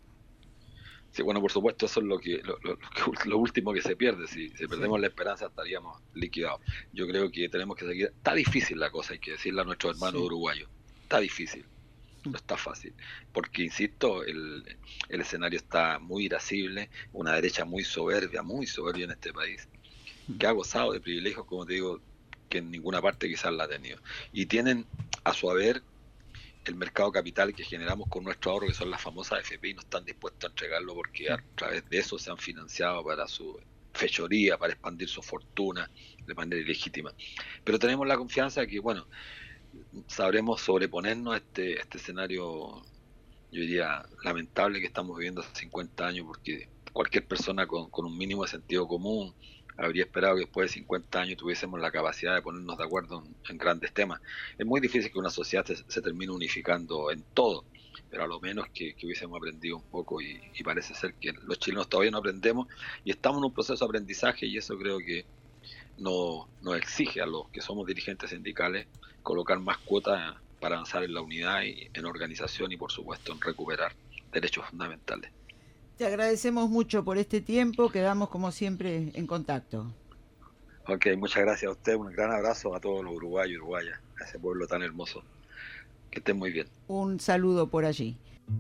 Speaker 15: Sí, bueno, por supuesto, eso es lo que lo, lo- lo que- lo último que se pierde. Si, si perdemos la esperanza, estaríamos liquidados. Yo creo que tenemos que seguir. Está difícil la cosa, hay que decirle a nuestros hermanos
Speaker 2: Sí.
Speaker 15: uruguayos. Está difícil. no está fácil, porque insisto, el, el escenario está muy irascible, una derecha muy soberbia, muy soberbia en este país, que ha gozado de privilegios, como te digo, que en ninguna parte quizás la ha tenido, y tienen a su haber el mercado capital que generamos con nuestro ahorro, que son las famosas F P I, no están dispuestos a entregarlo porque a través de eso se han financiado para su fechoría, para expandir su fortuna de manera ilegítima. Pero tenemos la confianza de que, bueno, sabremos sobreponernos a este, este escenario, yo diría, lamentable que estamos viviendo hace cincuenta años, porque cualquier persona con, con un mínimo de sentido común habría esperado que después de cincuenta años tuviésemos la capacidad de ponernos de acuerdo en, en grandes temas. Es muy difícil que una sociedad se, se termine unificando en todo, pero a lo menos que, que hubiésemos aprendido un poco, y, y parece ser que los chilenos todavía no aprendemos y estamos en un proceso de aprendizaje, y eso creo que no, nos exige a los que somos dirigentes sindicales colocar más cuotas para avanzar en la unidad y en organización, y por supuesto en recuperar derechos fundamentales.
Speaker 2: Te agradecemos mucho por este tiempo, quedamos como siempre en contacto.
Speaker 15: Ok, muchas gracias a usted, un gran abrazo a todos los uruguayos y uruguayas, a ese pueblo tan hermoso. Que estén muy bien.
Speaker 2: Un saludo por allí.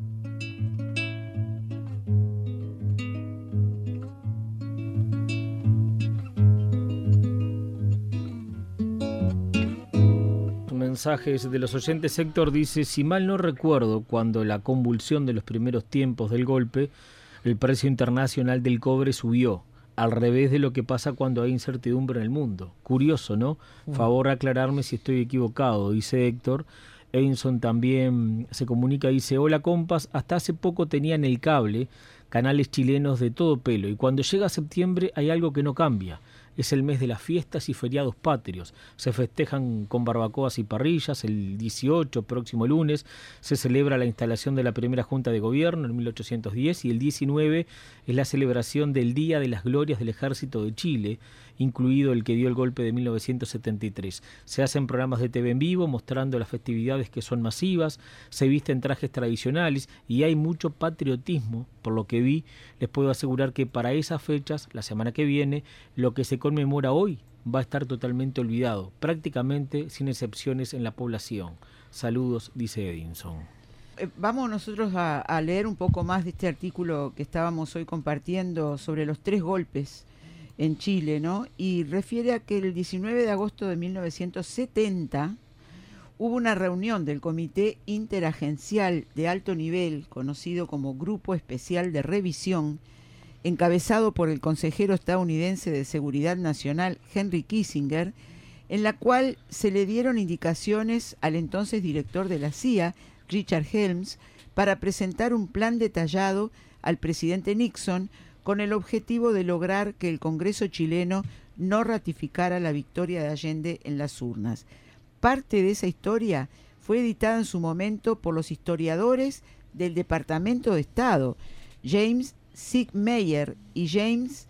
Speaker 5: Mensajes de los oyentes. Héctor dice: si mal no recuerdo, cuando la convulsión de los primeros tiempos del golpe, el precio internacional del cobre subió, al revés de lo que pasa cuando hay incertidumbre en el mundo. Curioso, ¿no? Favor aclararme si estoy equivocado, dice Héctor. Edinson también se comunica, dice: hola compas, hasta hace poco tenían el cable, canales chilenos de todo pelo, y cuando llega septiembre hay algo que no cambia. Es el mes de las fiestas y feriados patrios. Se festejan con barbacoas y parrillas. El dieciocho, próximo lunes, se celebra la instalación de la primera Junta de Gobierno en mil ochocientos diez, y el diecinueve es la celebración del Día de las Glorias del Ejército de Chile, incluido el que dio el golpe de mil novecientos setenta y tres. Se hacen programas de T V en vivo mostrando las festividades, que son masivas, se visten trajes tradicionales y hay mucho patriotismo. Por lo que vi, les puedo asegurar que para esas fechas, la semana que viene, lo que se conmemora hoy va a estar totalmente olvidado, prácticamente sin excepciones en la población. Saludos, dice Edinson.
Speaker 2: Eh, vamos nosotros a, a leer un poco más de este artículo que estábamos hoy compartiendo sobre los tres golpes en Chile, ¿no? Y refiere a que el diecinueve de agosto de mil novecientos setenta hubo una reunión del Comité Interagencial de Alto Nivel, conocido como Grupo Especial de Revisión, encabezado por el consejero estadounidense de Seguridad Nacional Henry Kissinger, en la cual se le dieron indicaciones al entonces director de la C I A, Richard Helms, para presentar un plan detallado al presidente Nixon con el objetivo de lograr que el Congreso chileno no ratificara la victoria de Allende en las urnas. Parte de esa historia fue editada en su momento por los historiadores del Departamento de Estado, James Sigmeyer y James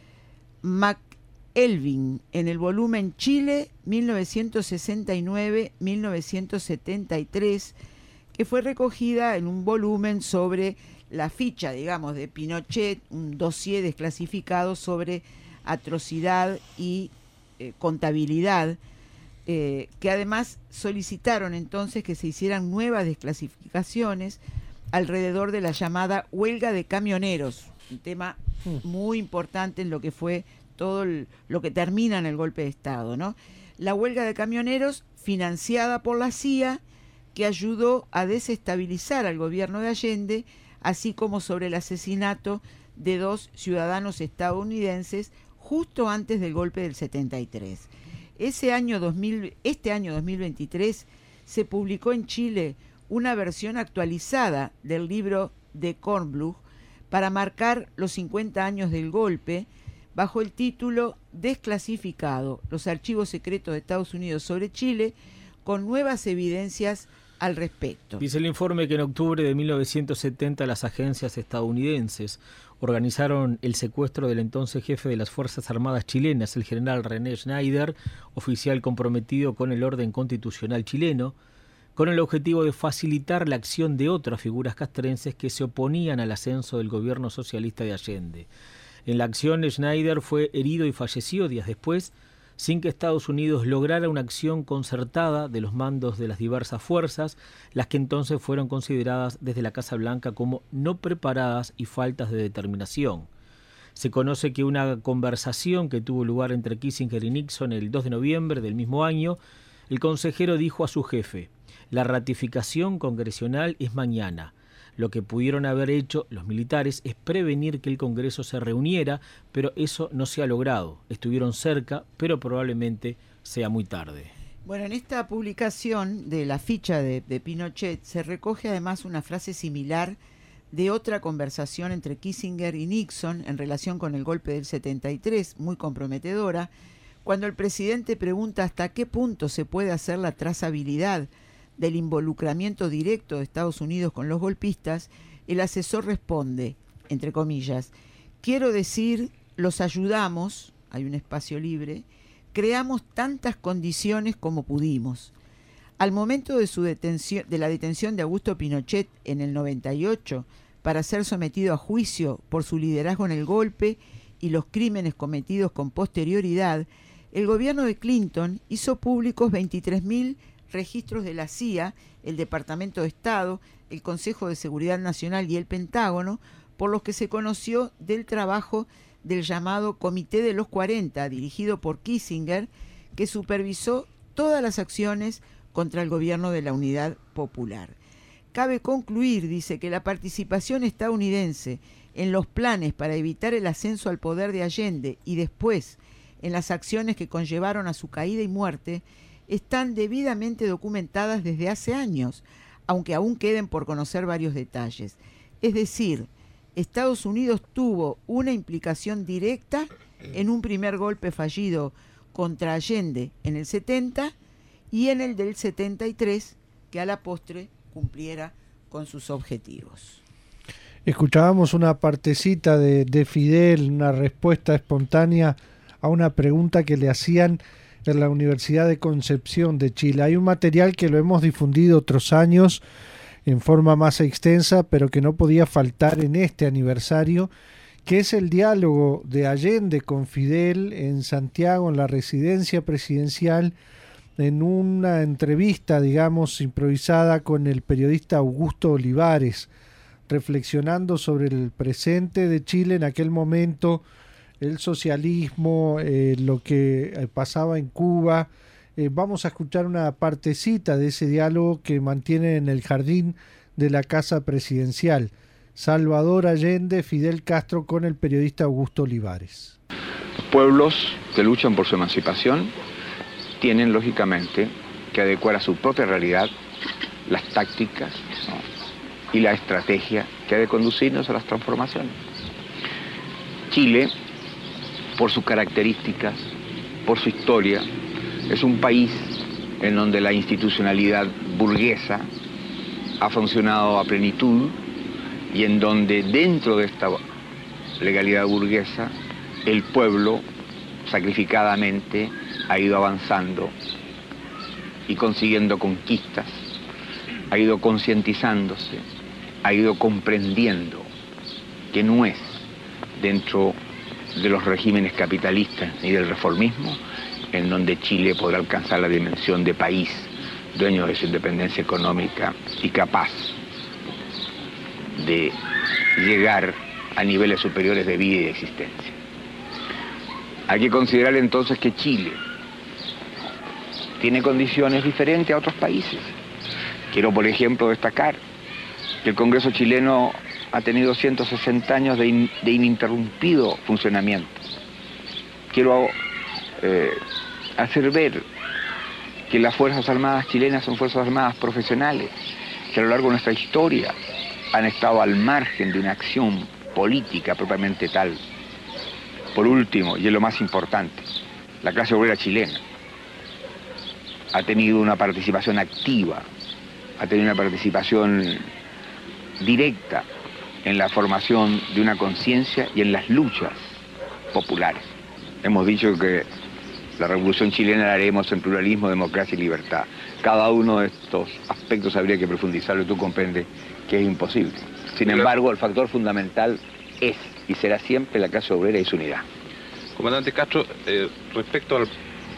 Speaker 2: McElvin, en el volumen Chile mil novecientos sesenta y nueve a mil novecientos setenta y tres, que fue recogida en un volumen sobre la ficha, digamos, de Pinochet, un dossier desclasificado sobre atrocidad y eh, contabilidad, eh, que además solicitaron entonces que se hicieran nuevas desclasificaciones alrededor de la llamada huelga de camioneros, un tema muy importante en lo que fue todo el, lo que termina en el golpe de Estado, ¿no? La huelga de camioneros financiada por la C I A, que ayudó a desestabilizar al gobierno de Allende, así como sobre el asesinato de dos ciudadanos estadounidenses justo antes del golpe del setenta y tres. Ese año dos mil, este año dos mil veintitrés se publicó en Chile una versión actualizada del libro de Kornblum para marcar los cincuenta años del golpe, bajo el título Desclasificado, los archivos secretos de Estados Unidos sobre Chile, con nuevas evidencias al respecto.
Speaker 5: Dice el informe que en octubre de mil novecientos setenta las agencias estadounidenses organizaron el secuestro del entonces jefe de las Fuerzas Armadas chilenas, el general René Schneider, oficial comprometido con el orden constitucional chileno, con el objetivo de facilitar la acción de otras figuras castrenses que se oponían al ascenso del gobierno socialista de Allende. En la acción, Schneider fue herido y falleció días después. sin que Estados Unidos lograra una acción concertada de los mandos de las diversas fuerzas, las que entonces fueron consideradas desde la Casa Blanca como no preparadas y faltas de determinación. Se conoce que una conversación que tuvo lugar entre Kissinger y Nixon el dos de noviembre del mismo año, el consejero dijo a su jefe: la ratificación congresional es mañana. Lo que pudieron haber hecho los militares es prevenir que el Congreso se reuniera, pero eso no se ha logrado. Estuvieron cerca, pero probablemente sea muy tarde.
Speaker 2: Bueno, en esta publicación de la ficha de, de Pinochet se recoge además una frase similar de otra conversación entre Kissinger y Nixon en relación con el golpe del setenta y tres, muy comprometedora, cuando el presidente pregunta hasta qué punto se puede hacer la trazabilidad del involucramiento directo de Estados Unidos con los golpistas. El asesor responde, entre comillas: quiero decir, los ayudamos, hay un espacio libre, creamos tantas condiciones como pudimos. Al momento de, su detención, de la detención de Augusto Pinochet en el noventa y ocho, para ser sometido a juicio por su liderazgo en el golpe y los crímenes cometidos con posterioridad, el gobierno de Clinton hizo públicos veintitrés mil registros de la C I A, el Departamento de Estado, el Consejo de Seguridad Nacional y el Pentágono, por los que se conoció del trabajo del llamado Comité de los cuarenta, dirigido por Kissinger, que supervisó todas las acciones contra el gobierno de la Unidad Popular. Cabe concluir, dice, que la participación estadounidense en los planes para evitar el ascenso al poder de Allende y después en las acciones que conllevaron a su caída y muerte están debidamente documentadas desde hace años, aunque aún queden por conocer varios detalles. Es decir, Estados Unidos tuvo una implicación directa en un primer golpe fallido contra Allende en el setenta y en el del setenta y tres, que a la postre cumpliera con sus objetivos.
Speaker 3: Escuchábamos una partecita de, de Fidel, una respuesta espontánea a una pregunta que le hacían en la Universidad de Concepción de Chile. Hay un material que lo hemos difundido otros años en forma más extensa, pero que no podía faltar en este aniversario, que es el diálogo de Allende con Fidel en Santiago, en la residencia presidencial, en una entrevista, digamos, improvisada con el periodista Augusto Olivares, reflexionando sobre el presente de Chile en aquel momento, el socialismo, eh, lo que eh, pasaba en Cuba. Eh, vamos a escuchar una partecita de ese diálogo que mantiene en el jardín de la Casa Presidencial. Salvador Allende, Fidel Castro con el periodista Augusto Olivares.
Speaker 16: Pueblos que luchan por su emancipación tienen lógicamente que adecuar a su propia realidad las tácticas, ¿no?, y la estrategia que ha de conducirnos a las transformaciones. Chile, por sus características, por su historia, es un país en donde la institucionalidad burguesa ha funcionado a plenitud y en donde dentro de esta legalidad burguesa el pueblo sacrificadamente ha ido avanzando y consiguiendo conquistas, ha ido concientizándose, ha ido comprendiendo que no es dentro de los regímenes capitalistas ni del reformismo en donde Chile podrá alcanzar la dimensión de país dueño de su independencia económica y capaz de llegar a niveles superiores de vida y de existencia. Hay que considerar entonces que Chile tiene condiciones diferentes a otros países. Quiero, por ejemplo, destacar que el Congreso chileno ha tenido ciento sesenta años de, in, de ininterrumpido funcionamiento. Quiero eh, hacer ver que las Fuerzas Armadas chilenas son Fuerzas Armadas profesionales, que a lo largo de nuestra historia han estado al margen de una acción política propiamente tal. Por último, y es lo más importante, la clase obrera chilena ha tenido una participación activa, ha tenido una participación directa en la formación de una conciencia y en las luchas populares. Hemos dicho que la revolución chilena la haremos en pluralismo, democracia y libertad. Cada uno de estos aspectos habría que profundizarlo y tú comprendes que es imposible. Sin embargo, el factor fundamental es y será siempre la clase obrera y su unidad.
Speaker 17: Comandante Castro, eh, respecto al,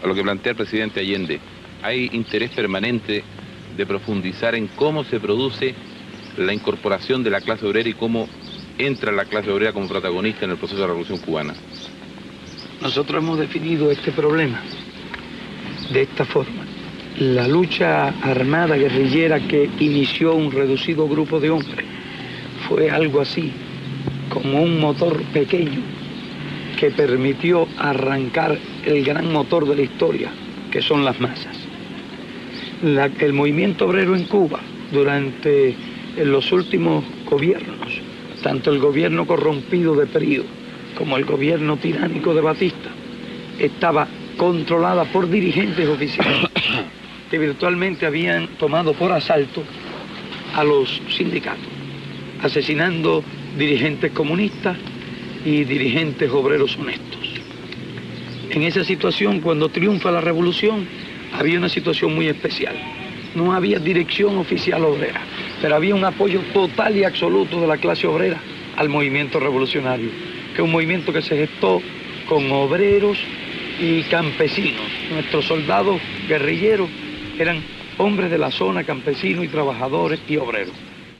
Speaker 17: a lo que plantea el presidente Allende. Hay interés permanente de profundizar en cómo se produce la incorporación de la clase obrera y cómo entra la clase obrera como protagonista en el proceso de la Revolución Cubana.
Speaker 18: Nosotros hemos definido este problema de esta forma. La lucha armada guerrillera que inició un reducido grupo de hombres fue algo así, como un motor pequeño que permitió arrancar el gran motor de la historia, que son las masas. La, el movimiento obrero en Cuba, durante los últimos gobiernos, tanto el gobierno corrompido de Perío como el gobierno tiránico de Batista, estaba controlada por dirigentes oficiales que virtualmente habían tomado por asalto a los sindicatos, asesinando dirigentes comunistas y dirigentes obreros honestos. En esa situación, cuando triunfa la revolución, había una situación muy especial. No había dirección oficial obrera, pero había un apoyo total y absoluto de la clase obrera al movimiento revolucionario, que es un movimiento que se gestó con obreros y campesinos. Nuestros soldados guerrilleros eran hombres de la zona, campesinos y trabajadores y obreros.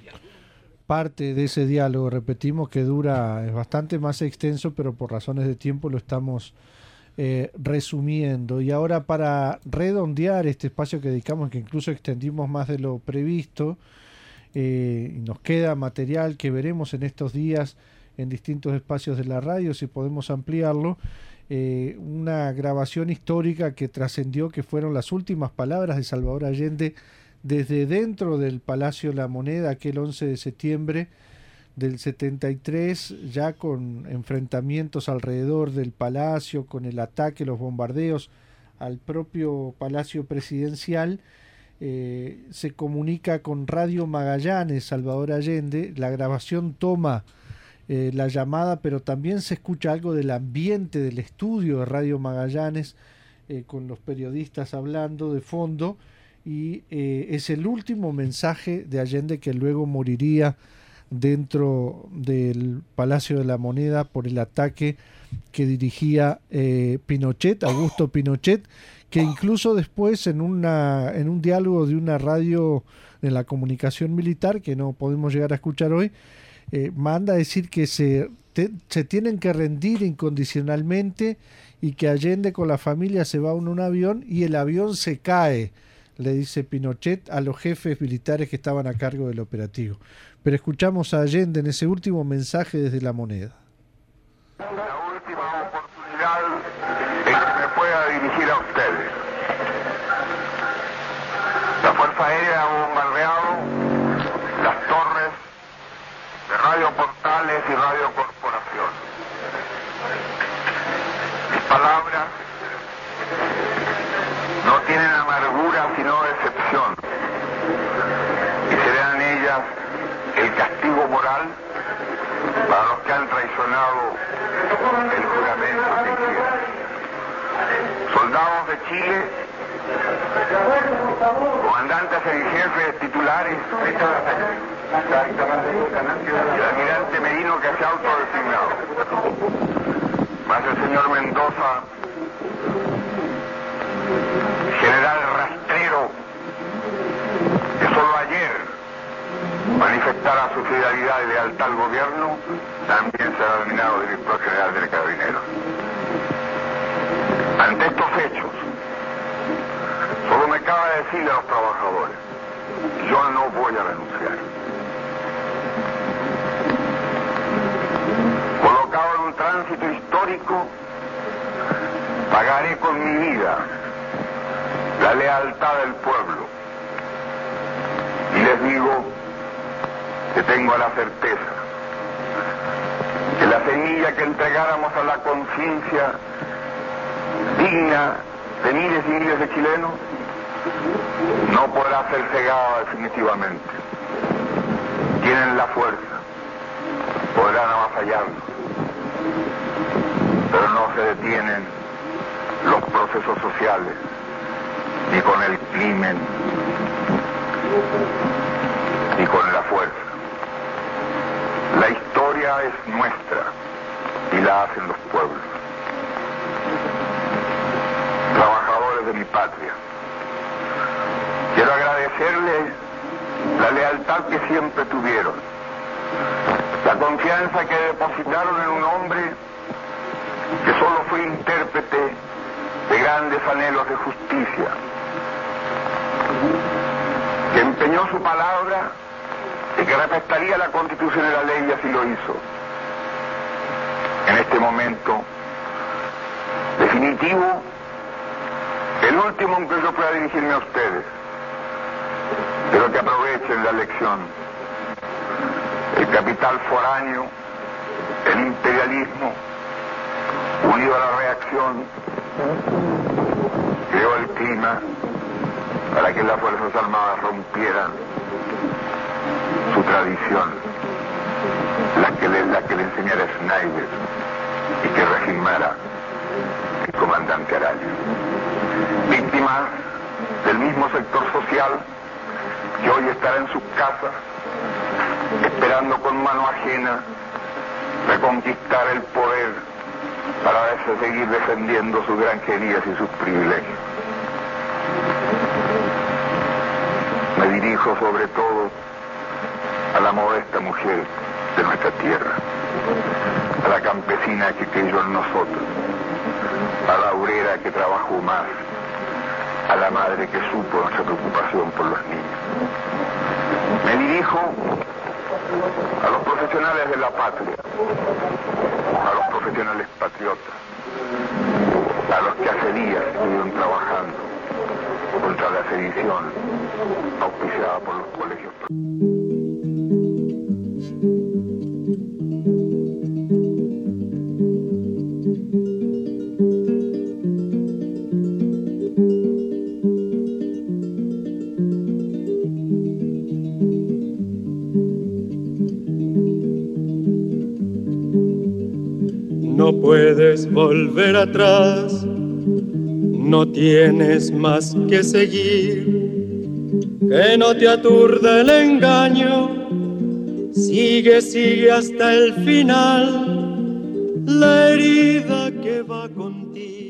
Speaker 3: Parte de ese diálogo, repetimos, que dura, es bastante más extenso, pero por razones de tiempo lo estamos eh, resumiendo. Y ahora, para redondear este espacio que dedicamos, que incluso extendimos más de lo previsto, eh, y nos queda material que veremos en estos días en distintos espacios de la radio, si podemos ampliarlo, eh, una grabación histórica que trascendió, que fueron las últimas palabras de Salvador Allende desde dentro del Palacio La Moneda, aquel once de septiembre del setenta y tres, ya con enfrentamientos alrededor del palacio, con el ataque, los bombardeos al propio Palacio Presidencial. Eh, se comunica con Radio Magallanes, Salvador Allende. La grabación toma eh, la llamada, pero también se escucha algo del ambiente del estudio de Radio Magallanes, eh, con los periodistas hablando de fondo, y eh, es el último mensaje de Allende, que luego moriría dentro del Palacio de la Moneda por el ataque que dirigía eh, Pinochet, Augusto Pinochet, que incluso después en una en un diálogo de una radio de la comunicación militar, que no podemos llegar a escuchar hoy, eh, manda a decir que se, te, se tienen que rendir incondicionalmente, y que Allende con la familia se va en un avión y el avión se cae, le dice Pinochet a los jefes militares que estaban a cargo del operativo. Pero escuchamos a Allende en ese último mensaje desde La Moneda.
Speaker 19: La última oportunidad en que me pueda dirigir a ustedes. La Fuerza Aérea ha bombardeado las torres de Radio Portales y Radio Corporación. Mis palabras no tienen amargura sino decepción, y serán ellas el castigo moral para los que han traicionado el juramento que hicieron. Soldados de Chile, comandantes en jefe titulares, y el almirante Merino, que se ha autodesignado, más el señor Mendoza, general rastrero, que solo ayer manifestara su fidelidad y lealtad al gobierno, también será nominado director general del Carabineros. Ante estos hechos, solo me cabe decirle a los trabajadores: yo no voy a renunciar. Colocado en un tránsito histórico, pagaré con mi vida la lealtad del pueblo. Y les digo que tengo la certeza que la semilla que entregáramos a la conciencia digna de miles y miles de chilenos no podrá ser cegada definitivamente. Tienen la fuerza, podrán avasallarnos, pero no se detienen los procesos sociales ni con el crimen ni con la fuerza. La historia es nuestra y la hacen los pueblos. Trabajadores mi patria. Quiero agradecerles la lealtad que siempre tuvieron, la confianza que depositaron en un hombre que solo fue intérprete de grandes anhelos de justicia, que empeñó su palabra y que respetaría la Constitución y la ley, y así lo hizo. En este momento definitivo, el último en que yo pueda dirigirme a ustedes, pero que aprovechen la lección. El capital foráneo, el imperialismo, unido a la reacción, creó el clima para que las Fuerzas Armadas rompieran su tradición, la que le, la que le enseñara Schneider y que regimara el comandante Araya. Víctimas del mismo sector social que hoy estará en sus casas esperando con mano ajena reconquistar el poder para seguir defendiendo sus granjerías y sus privilegios. Me dirijo sobre todo a la modesta mujer de nuestra tierra, a la campesina que creyó en nosotros, a la obrera que trabajó más, a la madre que supo nuestra preocupación por los niños. Me dirijo a los profesionales de la patria, a los profesionales patriotas, a los que hace días estuvieron trabajando contra la sedición auspiciada por los colegios.
Speaker 20: No puedes volver atrás, no tienes más que seguir, que no te aturde el engaño, sigue, sigue hasta el final, la herida que va contigo.